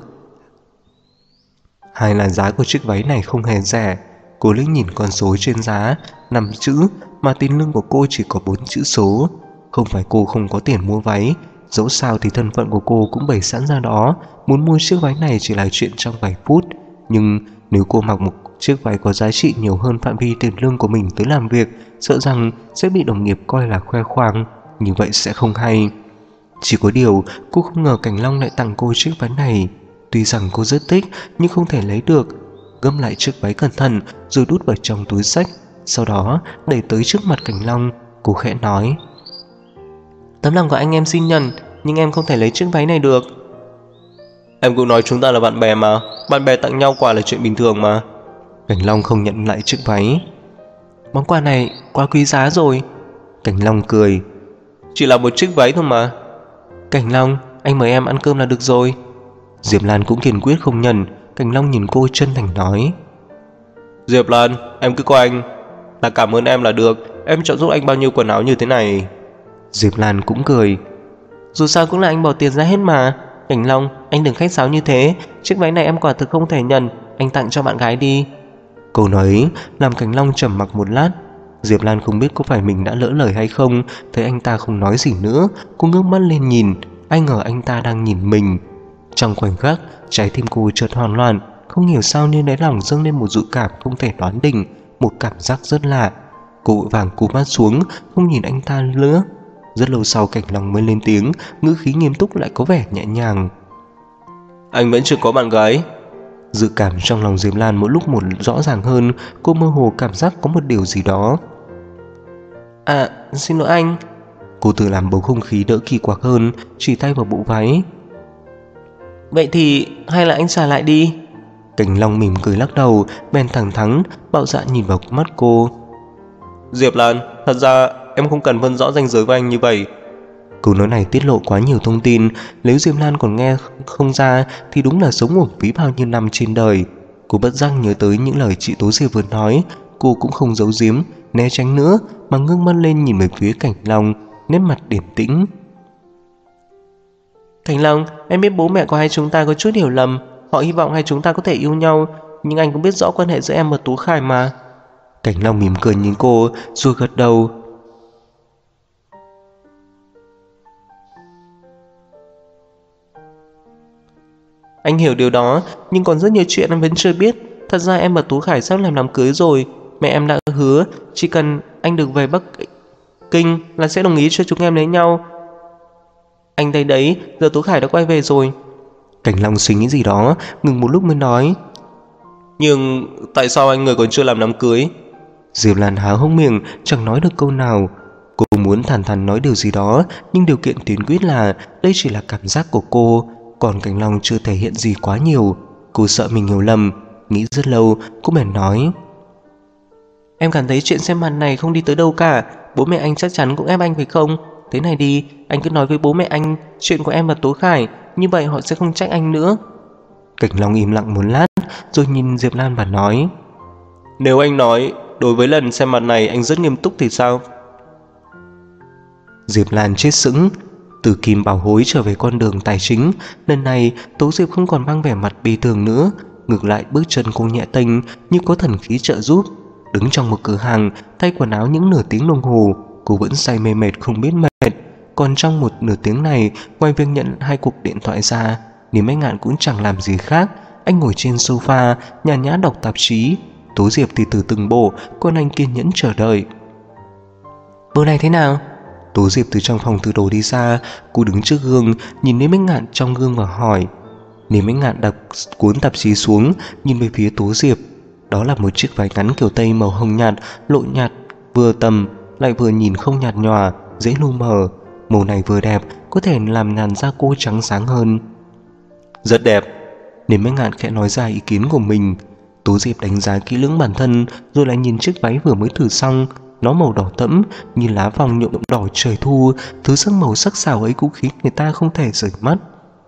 Hai là giá của chiếc váy này không hề rẻ. Cô liếc nhìn con số trên giá, 5 chữ, mà tiền lương của cô chỉ có 4 chữ số. Không phải cô không có tiền mua váy, dẫu sao thì thân phận của cô cũng bày sẵn ra đó. Muốn mua chiếc váy này chỉ là chuyện trong vài phút. Nhưng nếu cô mặc một chiếc váy có giá trị nhiều hơn phạm vi tiền lương của mình tới làm việc, sợ rằng sẽ bị đồng nghiệp coi là khoe khoang. Như vậy sẽ không hay. Chỉ có điều cô không ngờ Cảnh Long lại tặng cô chiếc váy này. Tuy rằng cô rất thích nhưng không thể lấy được. Gấp lại chiếc váy cẩn thận rồi đút vào trong túi xách. Sau đó đẩy tới trước mặt Cảnh Long. Cô khẽ nói: tấm lòng của anh em xin nhận, nhưng em không thể lấy chiếc váy này được. Em cũng nói chúng ta là bạn bè mà. Bạn bè tặng nhau quà là chuyện bình thường mà. Cảnh Long không nhận lại chiếc váy. Món quà này quá quý giá rồi. Cảnh Long cười. Chỉ là một chiếc váy thôi mà. Cảnh Long, anh mời em ăn cơm là được rồi. Diệp Lan cũng kiên quyết không nhận. Cảnh Long nhìn cô chân thành nói. Diệp Lan, em cứ coi anh là cảm ơn em là được. Em chọn giúp anh bao nhiêu quần áo như thế này. Diệp Lan cũng cười. Dù sao cũng là anh bỏ tiền ra hết mà. Cảnh Long, anh đừng khách sáo như thế. Chiếc váy này em quả thực không thể nhận. Anh tặng cho bạn gái đi. Câu nói ấy làm Cảnh Long trầm mặc một lát. Diệp Lan không biết có phải mình đã lỡ lời hay không. Thấy anh ta không nói gì nữa, cô ngước mắt lên nhìn. Ai ngờ anh ta đang nhìn mình. Trong khoảnh khắc, trái tim cô chợt hoảng loạn. Không hiểu sao nên đáy lòng dâng lên một dự cảm không thể đoán định. Một cảm giác rất lạ. Cô vội vàng cúi mắt xuống, không nhìn anh ta nữa. Rất lâu sau Cảnh Long mới lên tiếng, ngữ khí nghiêm túc lại có vẻ nhẹ nhàng. Anh vẫn chưa có bạn gái. Dự cảm trong lòng Diệp Lan mỗi lúc một rõ ràng hơn. Cô mơ hồ cảm giác có một điều gì đó. À, xin lỗi anh. Cô tự làm bầu không khí đỡ kỳ quặc hơn, chỉ tay vào bộ váy. Vậy thì hay là anh trả lại đi. Cảnh Long mỉm cười lắc đầu, bèn thẳng thắn bạo dạn nhìn vào mắt cô. Diệp Lan, thật ra em không cần phân rõ ranh giới với anh như vậy. Câu nói này tiết lộ quá nhiều thông tin. Nếu Diệp Lan còn nghe không ra thì đúng là sống uổng phí bao nhiêu năm trên đời. Cô bất giác nhớ tới những lời chị Tố Diệp vừa nói. Cô cũng không giấu giếm, né tránh nữa, mà ngước mắt lên nhìn về phía Cảnh Long, nét mặt điềm tĩnh. Cảnh Long, em biết bố mẹ của hai chúng ta có chút hiểu lầm. Họ hy vọng hai chúng ta có thể yêu nhau, nhưng anh cũng biết rõ quan hệ giữa em và Tú Khải mà. Cảnh Long mỉm cười nhìn cô rồi gật đầu. Anh hiểu điều đó, nhưng còn rất nhiều chuyện em vẫn chưa biết. Thật ra em và Tú Khải sắp làm đám cưới rồi. Mẹ em đã hứa chỉ cần anh được về Bắc Kinh là sẽ đồng ý cho chúng em lấy nhau. Anh thấy đấy, giờ Tú Khải đã quay về rồi. Cảnh Long suy nghĩ gì đó, ngừng một lúc mới nói. Nhưng tại sao anh người còn chưa làm đám cưới? Diệp Lan há hốc miệng, chẳng nói được câu nào. Cô muốn thản thắn nói điều gì đó, nhưng điều kiện tiên quyết là đây chỉ là cảm giác của cô. Còn Cảnh Long chưa thể hiện gì quá nhiều. Cô sợ mình hiểu lầm. Nghĩ rất lâu, cô bèn nói. Em cảm thấy chuyện xem mặt này không đi tới đâu cả. Bố mẹ anh chắc chắn cũng ép anh phải không? Thế này đi, anh cứ nói với bố mẹ anh chuyện của em và Tố Khải, như vậy họ sẽ không trách anh nữa. Cảnh Long im lặng một lát, rồi nhìn Diệp Lan và nói. Nếu anh nói đối với lần xem mặt này anh rất nghiêm túc thì sao? Diệp Lan chết sững. Từ Kim Bảo Hối trở về con đường tài chính, lần này Tố Diệp không còn mang vẻ mặt bi thường nữa. Ngược lại bước chân cô nhẹ tênh như có thần khí trợ giúp. Đứng trong một cửa hàng thay quần áo những nửa tiếng đồng hồ, cô vẫn say mê mệt không biết mệt. Còn trong một nửa tiếng này, ngoài việc nhận 2 cuộc điện thoại ra, Niềm Anh Ngạn cũng chẳng làm gì khác. Anh ngồi trên sofa nhàn nhã đọc tạp chí. Tố Diệp thì từ từng bộ, còn anh kiên nhẫn chờ đợi. Bộ này thế nào? Tố Diệp từ trong phòng thư đồ đi ra. Cô đứng trước gương, nhìn Niềm Anh Ngạn trong gương và hỏi. Niềm Anh Ngạn đặt cuốn tạp chí xuống, nhìn về phía Tố Diệp. Đó là một chiếc váy ngắn kiểu Tây màu hồng nhạt, lộ nhạt, vừa tầm, lại vừa nhìn không nhạt nhòa, dễ lu mờ. Màu này vừa đẹp, có thể làm làn da cô trắng sáng hơn. Rất đẹp. Niềm Anh Ngạn khẽ nói ra ý kiến của mình. Tố Diệp đánh giá kỹ lưỡng bản thân, rồi lại nhìn chiếc váy vừa mới thử xong. Nó màu đỏ thẫm như lá vàng nhuộm đỏ trời thu. Thứ sắc màu sắc sảo ấy cũng khiến người ta không thể rời mắt.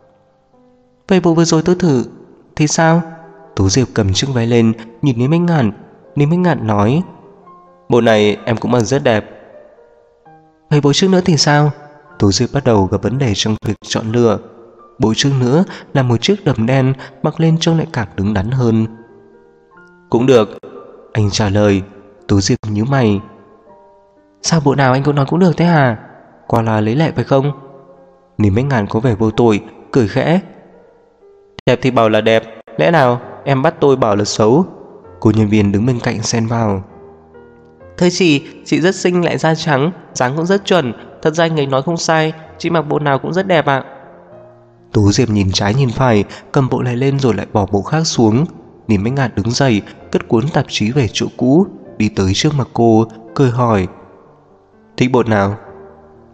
Vậy bộ vừa rồi tôi thử thì sao? Tố Diệp cầm chiếc váy lên, nhìn Niềm Anh Ngạn. Niềm Anh Ngạn nói. Bộ này em cũng mặc rất đẹp. Vậy bộ trước nữa thì sao? Tố Diệp bắt đầu gặp vấn đề trong việc chọn lựa. Bộ trước nữa là một chiếc đầm đen, mặc lên trông lại càng đứng đắn hơn. Cũng được, anh trả lời. Tố Diệp nhíu mày. Sao bộ nào anh cũng nói cũng được thế hả? Quả là lấy lệ phải không? Niềm Anh Ngạn có vẻ vô tội, cười khẽ. Đẹp thì bảo là đẹp, lẽ nào em bắt tôi bảo là xấu? Cô nhân viên đứng bên cạnh xen vào. Thưa chị rất xinh lại da trắng, dáng cũng rất chuẩn. Thật ra anh ấy nói không sai, chị mặc bộ nào cũng rất đẹp ạ. Tố Diệp nhìn trái nhìn phải, cầm bộ này lên rồi lại bỏ bộ khác xuống. Niềm Anh Ngạn đứng dậy, cất cuốn tạp chí về chỗ cũ, đi tới trước mặt cô, cười hỏi. Thích bộ nào?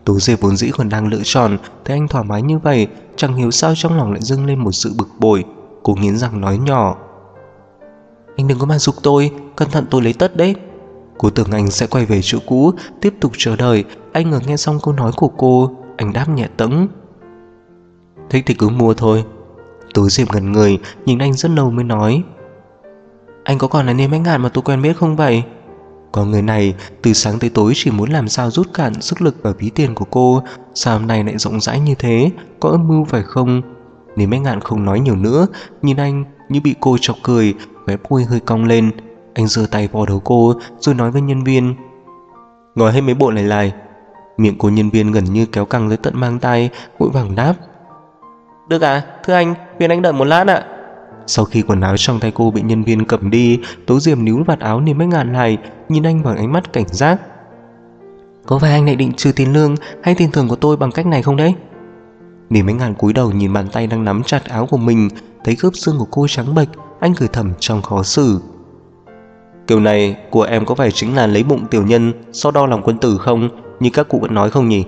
Tú Diệp vốn dĩ còn đang lựa chọn, thấy anh thoải mái như vậy, chẳng hiểu sao trong lòng lại dâng lên một sự bực bội. Cô nghiến răng nói nhỏ: Anh đừng có mà giục tôi, cẩn thận tôi lấy tất đấy. Cô tưởng anh sẽ quay về chỗ cũ, tiếp tục chờ đợi. Anh ngờ nghe xong câu nói của cô, anh đáp nhẹ tẫng: Thích thì cứ mua thôi. Tú Diệp ngẩn người, nhìn anh rất lâu mới nói: Anh có còn là Niêm Bách Ngạn mà tôi quen biết không vậy? Có người này từ sáng tới tối chỉ muốn làm sao rút cạn sức lực và ví tiền của cô, sao hôm nay lại rộng rãi như thế, có âm mưu phải không? Niêm Bách Ngạn không nói nhiều nữa, nhìn anh như bị cô chọc cười, khóe môi hơi cong lên. Anh giơ tay vò đầu cô rồi nói với nhân viên: Ngồi hết mấy bộ này lại. Miệng của nhân viên gần như kéo căng tới tận mang tay, vội vàng đáp: Được ạ, thưa anh, phiền anh đợi một lát ạ. Sau khi quần áo trong tay cô bị nhân viên cầm đi, Tố Diệp níu vạt áo Niêm Bách Ngạn lại, nhìn anh bằng ánh mắt cảnh giác: Có phải anh lại định trừ tiền lương hay tiền thưởng của tôi bằng cách này không đấy? Niêm Bách Ngạn cúi đầu nhìn bàn tay đang nắm chặt áo của mình, thấy khớp xương của cô trắng bệch, anh cười thầm trong khó xử: Kiểu này của em có phải chính là lấy bụng tiểu nhân so đo lòng quân tử không, như các cụ vẫn nói không nhỉ?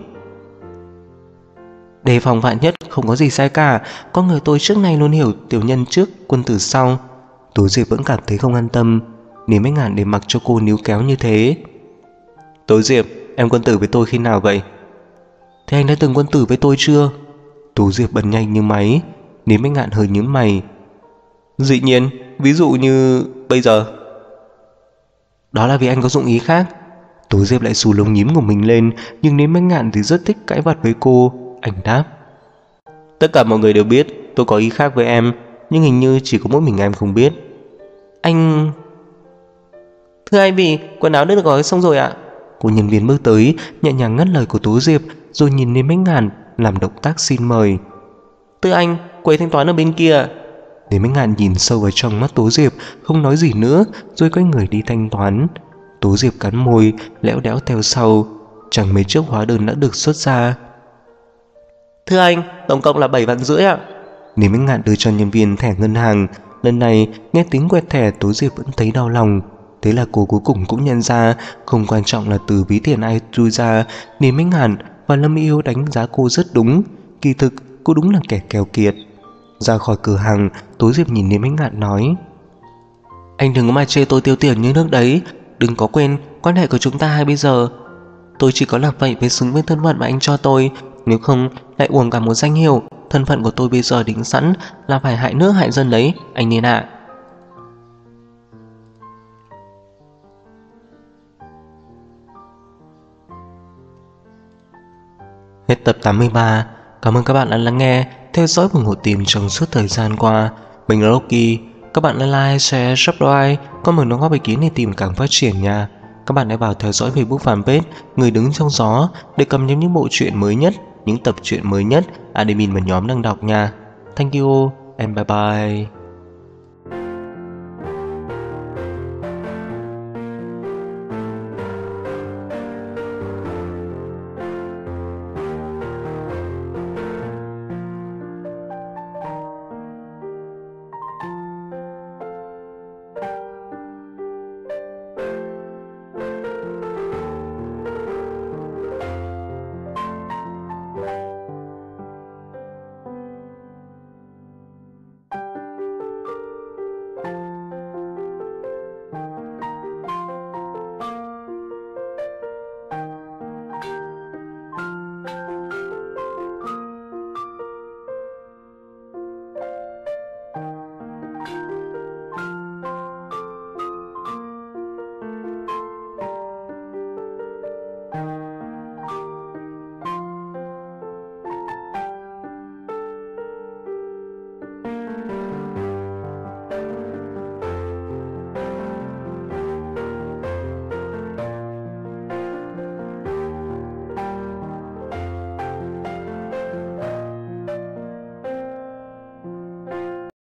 Đề phòng vạn nhất, không có gì sai cả. Con người tôi trước nay luôn hiểu tiểu nhân trước, quân tử sau. Tú Diệp vẫn cảm thấy không an tâm. Niêm Bách Ngạn để mặc cho cô níu kéo như thế. Tú Diệp, em quân tử với tôi khi nào vậy? Thế anh đã từng quân tử với tôi chưa? Tú Diệp bật nhanh như máy. Niêm Bách Ngạn hơi nhướng mày. Dĩ nhiên, ví dụ như bây giờ. Đó là vì anh có dụng ý khác. Tú Diệp lại xù lông nhím của mình lên, nhưng Niêm Bách Ngạn thì rất thích cãi vặt với cô. Anh đáp: Tất cả mọi người đều biết tôi có ý khác với em, nhưng hình như chỉ có mỗi mình em không biết. Anh... Thưa anh Vị, quần áo đã được gói xong rồi ạ. Cô nhân viên bước tới, nhẹ nhàng ngắt lời của Tú Diệp, rồi nhìn Niêm Bách Ngạn làm động tác xin mời. Thưa anh, quầy thanh toán ở bên kia. Niêm Bách Ngạn nhìn sâu vào trong mắt Tú Diệp, không nói gì nữa, rồi quay người đi thanh toán. Tú Diệp cắn môi, lẽo đẽo theo sau. Chẳng mấy chốc hóa đơn đã được xuất ra. Thưa anh, tổng cộng là 7,5 vạn ạ. Niêm Bách Ngạn đưa cho nhân viên thẻ ngân hàng. Lần này nghe tiếng quẹt thẻ, Tú Diệp vẫn thấy đau lòng. Thế là cô cuối cùng cũng nhận ra, không quan trọng là từ ví tiền ai chui ra, Niêm Bách Ngạn và Lâm Yêu đánh giá cô rất đúng. Kỳ thực cô đúng là kẻ keo kiệt. Ra khỏi cửa hàng, Tú Diệp nhìn Niêm Bách Ngạn nói: Anh đừng có mà chê tôi tiêu tiền như nước đấy. Đừng có quên quan hệ của chúng ta hay bây giờ. Tôi chỉ có làm vậy mới xứng với thân phận mà anh cho tôi, nếu không lại uổng cả một danh hiệu. Thân phận của tôi bây giờ định sẵn là phải hại nước hại dân đấy, anh nên ạ. Hết tập 83. Cảm ơn các bạn đã lắng nghe, theo dõi và ủng hộ tìm trong suốt thời gian qua. Mình là Rocky. Các bạn like, share, subscribe, comment đóng góp ý kiến để tìm càng phát triển nha. Các bạn hãy vào theo dõi Facebook fanpage Người Đứng Trong Gió để cập nhật những bộ truyện mới nhất, những tập truyện mới nhất admin và nhóm đang đọc nha. Thank you and bye bye.